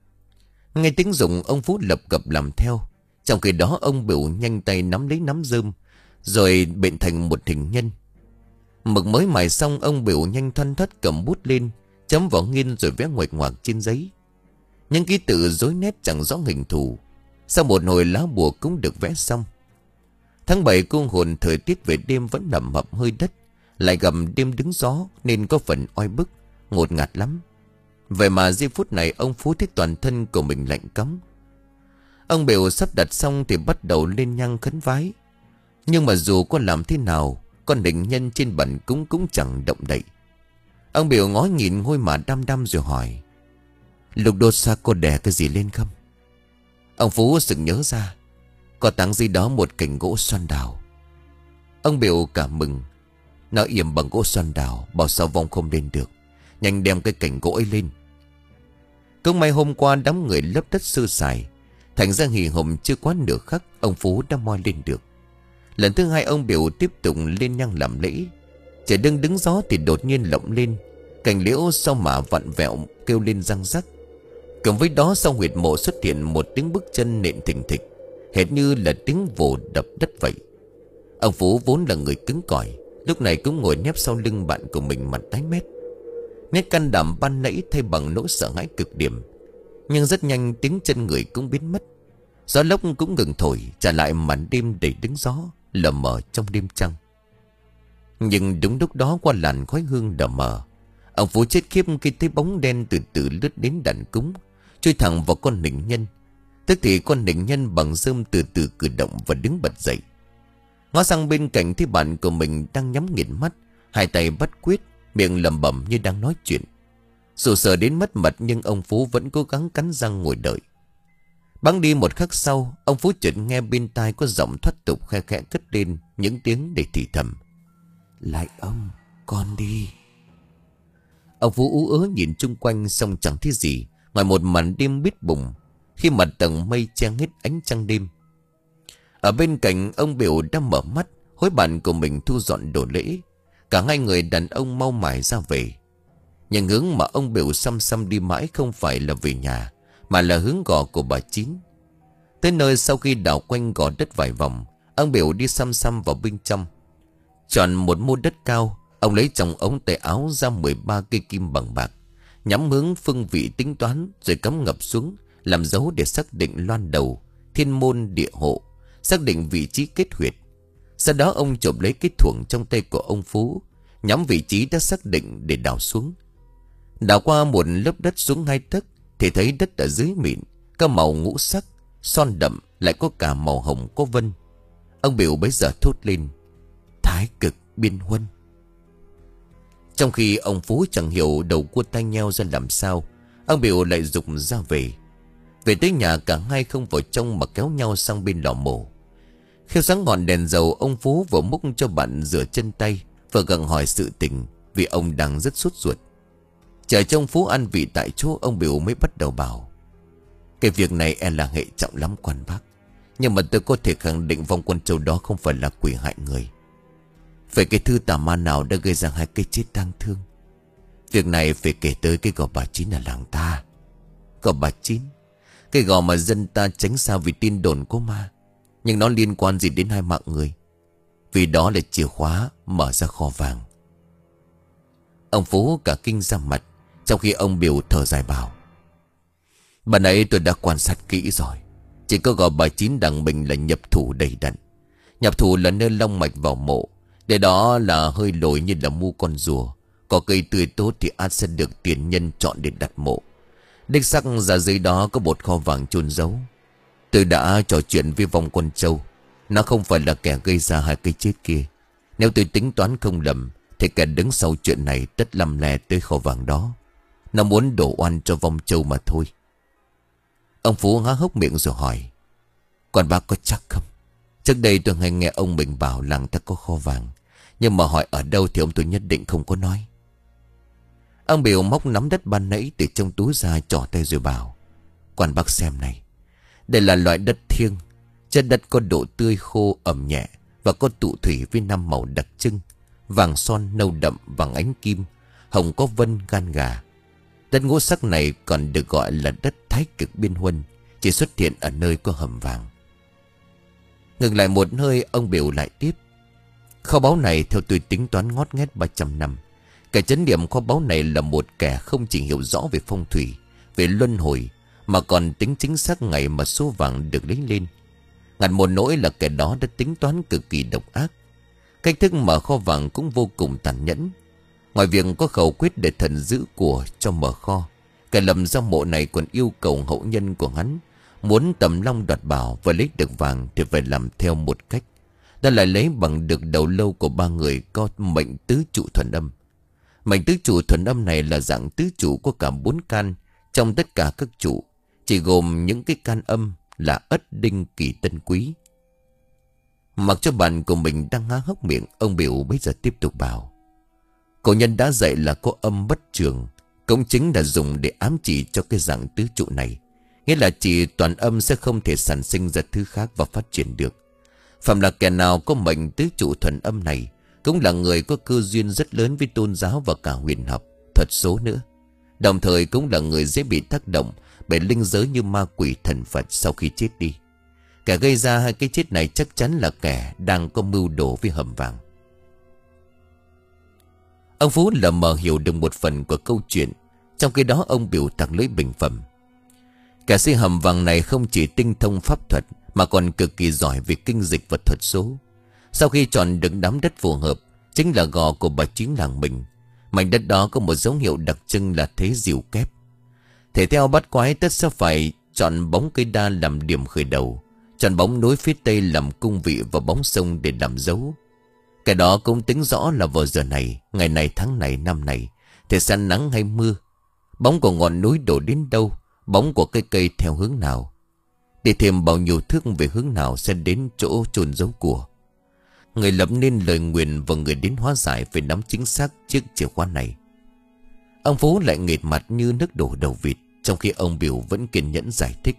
Speaker 1: Nghe tiếng rụng, ông Phú lập cập làm theo. Trong khi đó ông Biểu nhanh tay nắm lấy nắm rơm, rồi bệnh thành một hình nhân. Mực mới mài xong, ông Biểu nhanh thoăn thoắt cầm bút lên, chấm vào nghiên rồi vẽ nguệch ngoạc trên giấy. Những ký tự rối nét chẳng rõ hình thù. Sau một hồi lá bùa cũng được vẽ xong. Tháng bảy cung hồn, thời tiết về đêm vẫn nằm hậm hơi đất, lại gầm đêm đứng gió nên có phần oi bức, ngột ngạt lắm. Vậy mà giây phút này ông Phú thấy toàn thân của mình lạnh cóng. Ông Biểu sắp đặt xong thì bắt đầu lên nhang khấn vái. Nhưng mà dù có làm thế nào, con định nhân trên bàn cúng cũng chẳng động đậy. Ông Biểu ngó nhìn ngôi mả đăm đăm rồi hỏi: Lục đột xa cô đè cái gì lên không? Ông Phú sực nhớ ra, có táng gì đó một cành gỗ xoan đào. Ông Biểu cảm mừng: Nó yểm bằng gỗ xoan đào, bảo sao vong không lên được. Nhanh đem cái cành gỗ ấy lên. Cũng may hôm qua đám người lấp đất sơ sài, thành ra hì hùng chưa quá nửa khắc ông Phú đã moi lên được. Lần thứ hai ông Biểu tiếp tục lên nhang làm lễ. Trời đang đứng gió thì đột nhiên lộng lên, cành liễu sau mả vặn vẹo kêu lên răng rắc. Cùng với đó sau huyệt mộ xuất hiện một tiếng bước chân nện thình thịch, hệt như là tiếng vồ đập đất vậy. Ông Phú vốn là người cứng cỏi, lúc này cũng ngồi nép sau lưng bạn của mình, mặt tái mét. Nét can đảm ban nãy thay bằng nỗi sợ hãi cực điểm. Nhưng rất nhanh tiếng chân người cũng biến mất. Gió lốc cũng ngừng thổi, trả lại màn đêm đầy đứng gió lờ mờ trong đêm trăng. Nhưng đúng lúc đó, qua làn khói hương đờ mờ, ông Phú chết khiếp khi thấy bóng đen từ từ lướt đến đàn cúng, chui thẳng vào con nịnh nhân. Tức thì con nịnh nhân bằng rơm từ từ cử động và đứng bật dậy. Ngó sang bên cạnh thấy bạn của mình đang nhắm nghiền mắt, hai tay bắt quyết, miệng lẩm bẩm như đang nói chuyện. Dù sợ đến mất mật nhưng ông Phú vẫn cố gắng cắn răng ngồi đợi. Bẵng đi một khắc sau, ông Phú chợt nghe bên tai có giọng thoát tục khe khẽ cất lên những tiếng để thì thầm: Lại ông, con đi. Ông Phú ú ớ nhìn chung quanh xong chẳng thấy gì ngoài một màn đêm bít bùng, khi mặt tầng mây che hết ánh trăng đêm. Ở bên cạnh ông Biểu đang mở mắt hối bạn của mình thu dọn đồ lễ. Cả hai người đàn ông mau mải ra về. Nhưng hướng mà ông Biểu xăm xăm đi mãi không phải là về nhà, mà là hướng gò của bà Chín. Tới nơi sau khi đảo quanh gò đất vài vòng, ông Biểu đi xăm xăm vào bên trong. Chọn một mô đất cao, ông lấy trong ống tay áo ra mười ba cây kim bằng bạc, nhắm hướng phương vị tính toán rồi cắm ngập xuống, làm dấu để xác định loan đầu, thiên môn địa hộ, xác định vị trí kết huyệt. Sau đó ông chộp lấy cái thuồng trong tay của ông Phú, nhắm vị trí đã xác định để đào xuống. Đào qua một lớp đất xuống hai tấc thì thấy đất ở dưới mịn, có màu ngũ sắc, son đậm, lại có cả màu hồng có vân. Ông Biểu bấy giờ thốt lên: Thái cực biên huân. Trong khi ông Phú chẳng hiểu đầu cua tai nheo ra làm sao, ông Biểu lại dục ra về. Về tới nhà cả hai không vào trong mà kéo nhau sang bên lò mổ. Khi sáng ngọn đèn dầu, ông Phú vừa múc cho bạn rửa chân tay, vừa gặng hỏi sự tình vì ông đang rất sốt ruột. Chờ trong Phú ăn vị tại chỗ, ông Biểu mới bắt đầu bảo: Cái việc này e là hệ trọng lắm quan bác, nhưng mà tôi có thể khẳng định vong quân châu đó không phải là quỷ hại người. Vậy cái thứ tà ma nào đã gây ra hai cái chết đáng thương? Việc này phải kể tới cái gò bà Chín ở làng ta. Gò bà Chín, cái gò mà dân ta tránh xa vì tin đồn có ma, nhưng nó liên quan gì đến hai mạng người? Vì đó là chìa khóa mở ra kho vàng. Ông Phú cả kinh ra mặt, trong khi ông Biểu thở dài bảo: Bà nãy tôi đã quan sát kỹ rồi, chỉ có gò bà Chín đằng mình là nhập thủ đầy đặn. Nhập thủ là nơi long mạch vào mộ, để đó là hơi lồi như là mu con rùa. Có cây tươi tốt thì ắt sẽ được tiền nhân chọn để đặt mộ. Đích sắc ra dưới đó có một kho vàng chôn giấu. Tôi đã trò chuyện với vong quân châu, nó không phải là kẻ gây ra hai cái chết kia. Nếu tôi tính toán không lầm thì kẻ đứng sau chuyện này tất lăm lè tới kho vàng đó. Nó muốn đổ oan cho vong châu mà thôi. Ông Phú há hốc miệng rồi hỏi: Còn bác có chắc không? Trước đây tôi hay nghe ông mình bảo làng ta có kho vàng, nhưng mà hỏi ở đâu thì ông tôi nhất định không có nói. Ông Biểu móc nắm đất ban nãy từ trong túi ra, trỏ tay rồi bảo: Quan bác xem này, đây là loại đất thiêng. Chất đất có độ tươi khô ẩm nhẹ và có tụ thủy với năm màu đặc trưng: vàng son, nâu đậm, vàng ánh kim, hồng có vân, gan gà. Đất ngũ sắc này còn được gọi là đất thái cực biên huân, chỉ xuất hiện ở nơi có hầm vàng. Ngừng lại một hơi, ông Biểu lại tiếp: Kho báu này theo tôi tính toán ngót nghét ba trăm năm. Kẻ chấn điểm kho báu này là một kẻ không chỉ hiểu rõ về phong thủy, về luân hồi, mà còn tính chính xác ngày mà số vàng được lấy lên. Ngặt một nỗi là kẻ đó đã tính toán cực kỳ độc ác. Cách thức mở kho vàng cũng vô cùng tàn nhẫn. Ngoài việc có khẩu quyết để thần giữ của cho mở kho, kẻ lầm ra mộ này còn yêu cầu hậu nhân của hắn muốn tầm long đoạt bảo và lấy được vàng thì phải làm theo một cách. Đó là lấy bằng được đầu lâu của ba người có mệnh tứ trụ thuần âm. Mệnh tứ trụ thuần âm này là dạng tứ trụ có cả bốn can. Trong tất cả các trụ chỉ gồm những cái can âm là Ất, Đinh, Kỷ, Tân, Quý. Mặc cho bạn của mình đang há hốc miệng, ông Biểu bây giờ tiếp tục bảo: Cổ nhân đã dạy là có âm bất trường, cũng chính là dùng để ám chỉ cho cái dạng tứ trụ này. Nghĩa là chỉ toàn âm sẽ không thể sản sinh ra thứ khác và phát triển được. Phạm là kẻ nào có mệnh tứ trụ thuần âm này cũng là người có cơ duyên rất lớn với tôn giáo và cả huyền học, thuật số nữa. Đồng thời cũng là người dễ bị tác động bởi linh giới như ma quỷ, thần Phật sau khi chết đi. Kẻ gây ra hai cái chết này chắc chắn là kẻ đang có mưu đồ với hầm vàng. Ông Phú lờ mờ hiểu được một phần của câu chuyện, trong khi đó ông Biểu tặc lưỡi bình phẩm: Kẻ xây hầm vàng này không chỉ tinh thông pháp thuật mà còn cực kỳ giỏi về kinh dịch và thuật số. Sau khi chọn được đám đất phù hợp, chính là gò của bà Chín làng mình, mảnh đất đó có một dấu hiệu đặc trưng là thế diều kép. Thể theo bắt quái tất sẽ phải chọn bóng cây đa làm điểm khởi đầu, chọn bóng núi phía tây làm cung vị và bóng sông để làm dấu. Cái đó cũng tính rõ là vào giờ này, ngày này, tháng này, năm này thì sẽ nắng hay mưa, bóng của ngọn núi đổ đến đâu, bóng của cây cây theo hướng nào, để thêm bao nhiêu thước về hướng nào sẽ đến chỗ chôn giấu của. Người lập nên lời nguyền và người đến hóa giải phải nắm chính xác chiếc chìa khóa này. Ông Phú lại nghệt mặt như nước đổ đầu vịt, trong khi ông Biểu vẫn kiên nhẫn giải thích.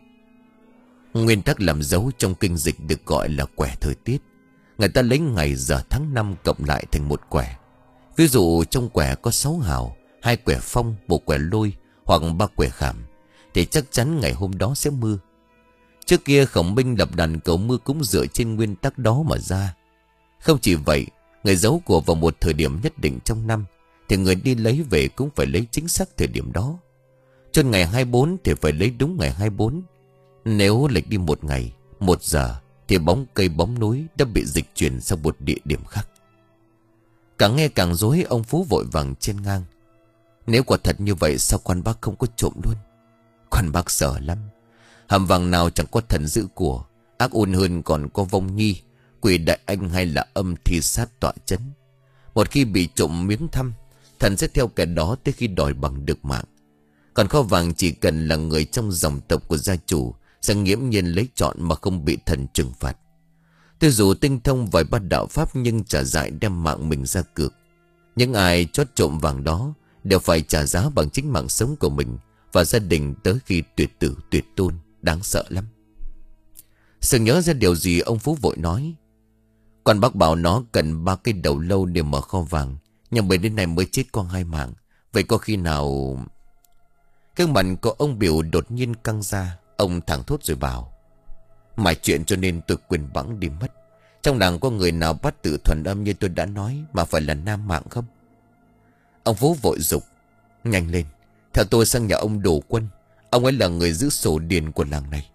Speaker 1: Nguyên tắc làm dấu trong kinh dịch được gọi là quẻ thời tiết. Người ta lấy ngày giờ tháng năm cộng lại thành một quẻ. Ví dụ trong quẻ có sáu hào, hai quẻ phong, một quẻ lôi hoặc ba quẻ khảm, thì chắc chắn ngày hôm đó sẽ mưa. Trước kia Khổng Minh lập đàn cầu mưa cũng dựa trên nguyên tắc đó mà ra. Không chỉ vậy, người giấu của vào một thời điểm nhất định trong năm, thì người đi lấy về cũng phải lấy chính xác thời điểm đó. Chôn ngày hai mươi bốn thì phải lấy đúng ngày hai mươi bốn. Nếu lệch đi một ngày, một giờ, thì bóng cây bóng núi đã bị dịch chuyển sang một địa điểm khác. Càng nghe càng rối, ông Phú vội vàng chen ngang. Nếu quả thật như vậy, sao quan bác không có trộm luôn? Quan bác sợ lắm. Hầm vàng nào chẳng có thần giữ của, ác ôn hơn còn có vong nhi, quỷ đại anh hay là âm thi sát tọa chấn. Một khi bị trộm miếng thăm, thần sẽ theo kẻ đó tới khi đòi bằng được mạng. Còn kho vàng chỉ cần là người trong dòng tộc của gia chủ sẽ nghiễm nhiên lấy trọn mà không bị thần trừng phạt. Tuy dù tinh thông vài ba đạo pháp nhưng trả dại đem mạng mình ra cược. Những ai chót trộm vàng đó đều phải trả giá bằng chính mạng sống của mình và gia đình tới khi tuyệt tử tuyệt tôn. Đáng sợ lắm. Sừng nhớ ra điều gì, ông Phú vội nói. Còn bác bảo nó cần ba cái đầu lâu để mở kho vàng, nhưng bởi đến nay mới chết có hai mạng. Vậy có khi nào... Cái mặt của ông Biểu đột nhiên căng ra. Ông thẳng thốt rồi bảo: Mải chuyện cho nên tôi quên bẵng đi mất. Trong làng có người nào bắt tự thuần âm như tôi đã nói mà phải là nam mạng không? Ông Phú vội dục: Nhanh lên, theo tôi sang nhà ông Đồ Quân. Ông ấy là người giữ sổ điền của làng này.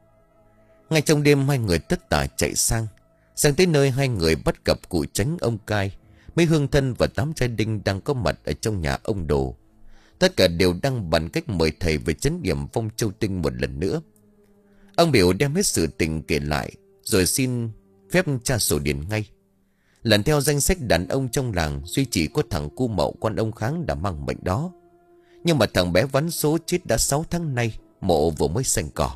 Speaker 1: Ngay trong đêm hai người tất tả chạy sang. Sang tới nơi hai người bắt gặp cụ Tránh, ông Cai, mấy hương thân và tám trai đinh đang có mặt ở trong nhà ông Đồ. Tất cả đều đang bàn cách mời thầy về trấn điểm Phong Châu Tinh một lần nữa. Ông Biểu đem hết sự tình kể lại, rồi xin phép tra sổ điền ngay. Lần theo danh sách đàn ông trong làng, duy chỉ có thằng cu Mậu con ông Kháng đã mang mệnh đó. Nhưng mà thằng bé vắn số chết đã sáu tháng nay, mộ vừa mới xanh cỏ.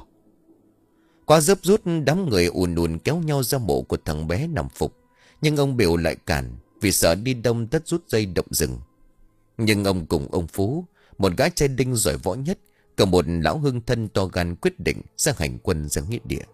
Speaker 1: Qua dớp rút, đám người ùn ùn kéo nhau ra mộ của thằng bé nằm phục. Nhưng ông Biểu lại cản, vì sợ đi đông tất rút dây động rừng. Nhưng ông cùng ông Phú, một gã trai đinh giỏi võ nhất, cầm một lão hương thân to gan, quyết định ra hành quân ra nghĩa địa.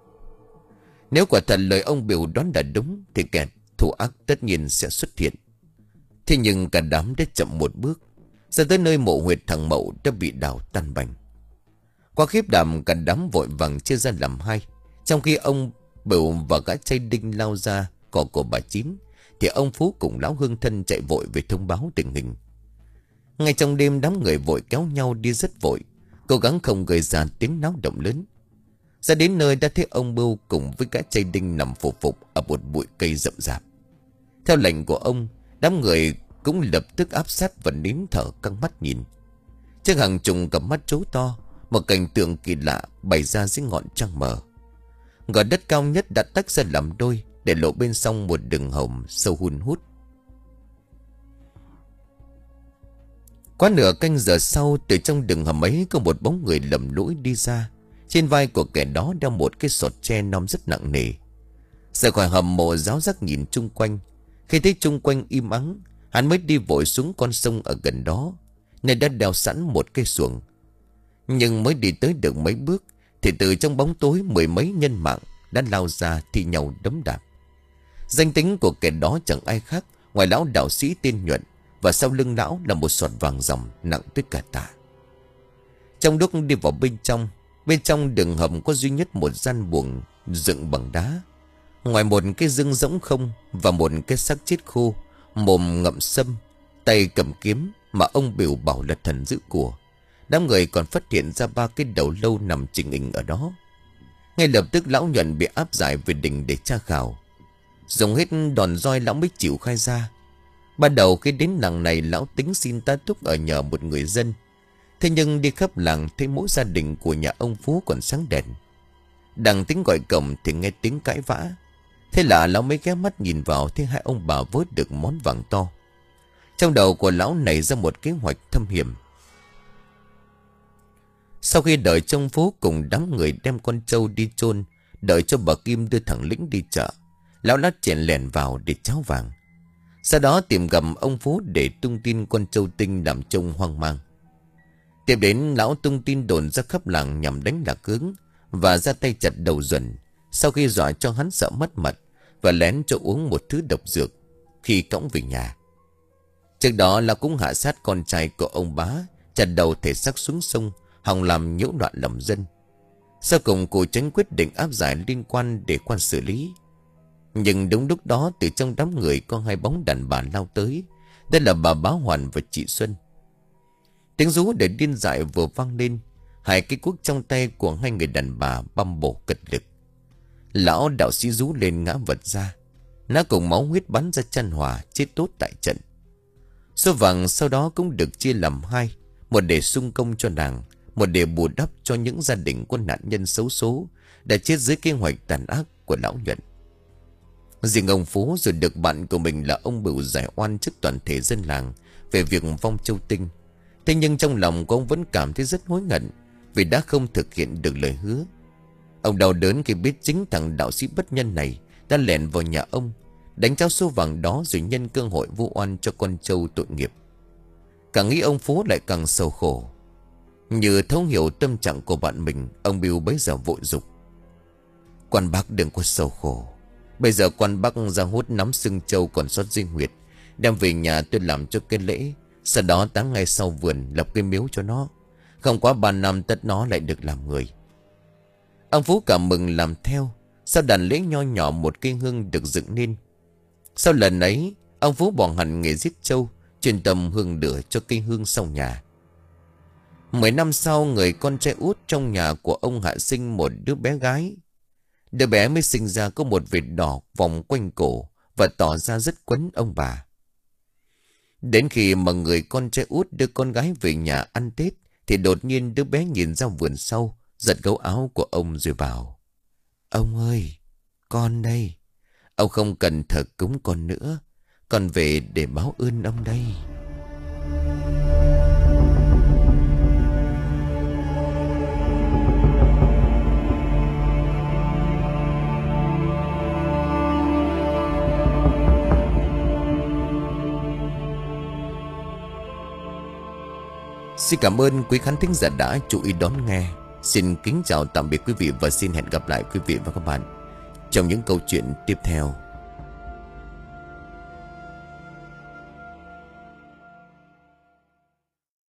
Speaker 1: Nếu quả thật lời ông Biểu đoán là đúng, thì kẻ thủ ác tất nhiên sẽ xuất hiện. Thế nhưng cả đám đã chậm một bước. Ra tới nơi mộ huyệt thằng Mậu đã bị đào tan bành. Qua khiếp đảm, cả đám vội vàng chia ra làm hai. Trong khi ông Biểu và gã trai đinh lao ra cỏ của bà Chín, thì ông Phú cùng lão hương thân chạy vội về thông báo tình hình. Ngay trong đêm, đám người vội kéo nhau đi rất vội, cố gắng không gây ra tiếng náo động lớn. Ra đến nơi đã thấy ông Bưu cùng với gã trai đinh nằm phục phục ở một bụi cây rậm rạp. Theo lệnh của ông, đám người cũng lập tức áp sát và nín thở căng mắt nhìn. Trước hàng trùng cặp mắt trố to, một cảnh tượng kỳ lạ bày ra dưới ngọn trăng mờ. Gò đất cao nhất đã tách ra làm đôi, để lộ bên sông một đường hầm sâu hun hút. Quá nửa canh giờ sau, từ trong đường hầm ấy có một bóng người lầm lũi đi ra. Trên vai của kẻ đó đeo một cái sọt tre non rất nặng nề. Rời khỏi hầm mộ, giáo giác nhìn chung quanh. Khi thấy chung quanh im ắng, hắn mới đi vội xuống con sông ở gần đó, nên đã đeo sẵn một cây xuồng. Nhưng mới đi tới được mấy bước, thì từ trong bóng tối mười mấy nhân mạng đã lao ra thi nhau đấm đạp. Danh tính của kẻ đó chẳng ai khác ngoài lão đạo sĩ tên Nhuận, và sau lưng lão là một sọt vàng ròng nặng tới cả tạ. Trong lúc đi vào bên trong, bên trong đường hầm có duy nhất một gian buồng dựng bằng đá. Ngoài một cái giường rỗng không và một cái xác chết khô, mồm ngậm sâm, tay cầm kiếm mà ông Biểu bảo là thần giữ của, đám người còn phát hiện ra ba cái đầu lâu nằm chình ình ở đó. Ngay lập tức lão Nhuận bị áp giải về đình để tra khảo. Dùng hết đòn roi, lão mới chịu khai ra. Ban đầu khi đến làng này, lão tính xin tá túc ở nhờ một người dân. Thế nhưng đi khắp làng thấy mỗi gia đình của nhà ông Phú còn sáng đèn. Đang tính gọi cổng thì nghe tiếng cãi vã. Thế là lão mới ghé mắt nhìn vào, thấy hai ông bà vớt được món vàng to. Trong đầu của lão nảy ra một kế hoạch thâm hiểm. Sau khi đợi trong phố cùng đám người đem con trâu đi chôn, đợi cho bà Kim đưa thằng Lĩnh đi chợ, lão đã chèn lèn vào để tráo vàng. Sau đó tìm gặp ông Phú để tung tin con trâu tinh làm trông hoang mang. Tiếp đến lão tung tin đồn ra khắp làng nhằm đánh Lạc Hướng và ra tay chặt đầu Duẩn, sau khi dọa cho hắn sợ mất mật và lén cho uống một thứ độc dược khi cõng về nhà. Trước đó lão cũng hạ sát con trai của ông bá, chặt đầu thể xác xuống sông, hòng làm nhiễu loạn lòng dân. Sau cùng cụ Tránh quyết định áp giải liên quan để quan xử lý. Nhưng đúng lúc đó, từ trong đám người có hai bóng đàn bà lao tới. Đây là bà Bá Hoàn và chị Xuân. Tiếng rú để điên dại vừa vang lên. Hai cái cuốc trong tay của hai người đàn bà băm bổ cật lực. Lão đạo sĩ rú lên ngã vật ra. Nó cùng máu huyết bắn ra chân hỏa, chết tốt tại trận. Số vàng sau đó cũng được chia làm hai. Một để sung công cho nàng, một để bù đắp cho những gia đình của nạn nhân xấu số đã chết dưới kế hoạch tàn ác của lão Nhuận. Riêng ông Phú rồi được bạn của mình là ông Bửu giải oan trước toàn thể dân làng về việc vong châu tinh. Thế nhưng trong lòng của ông vẫn cảm thấy rất hối hận vì đã không thực hiện được lời hứa. Ông đau đớn khi biết chính thằng đạo sĩ bất nhân này đã lẻn vào nhà ông, đánh trao số vàng đó rồi nhân cơ hội vu oan cho con trâu tội nghiệp. Càng nghĩ ông Phú lại càng sầu khổ. Như thấu hiểu tâm trạng của bạn mình, ông Bửu bấy giờ vội dục: "Quan bác đừng có sầu khổ. Bây giờ quan bác ra hút nắm xương trâu còn sót dinh huyệt, đem về nhà tôi làm cho cái lễ. Sau đó táng ngay sau vườn, lập cái miếu cho nó. Không quá ba năm tất nó lại được làm người." Ông Phú cảm mừng làm theo. Sau đàn lễ nho nhỏ một cây hương được dựng nên. Sau lần ấy, ông Phú bỏ hẳn nghề giết trâu, chuyên tâm hương lửa cho cây hương sau nhà. Mười năm sau, người con trai út trong nhà của ông hạ sinh một đứa bé gái. Đứa bé mới sinh ra có một vệt đỏ vòng quanh cổ và tỏ ra rất quấn ông bà. Đến khi mà người con trai út đưa con gái về nhà ăn Tết thì đột nhiên đứa bé nhìn ra vườn sau, giật gấu áo của ông rồi bảo: "Ông ơi, con đây. Ông không cần thờ cúng con nữa. Con về để báo ơn ông đây." Xin cảm ơn quý khán thính giả đã chú ý đón nghe. Xin kính chào tạm biệt quý vị và xin hẹn gặp lại quý vị và các bạn trong những câu chuyện tiếp theo.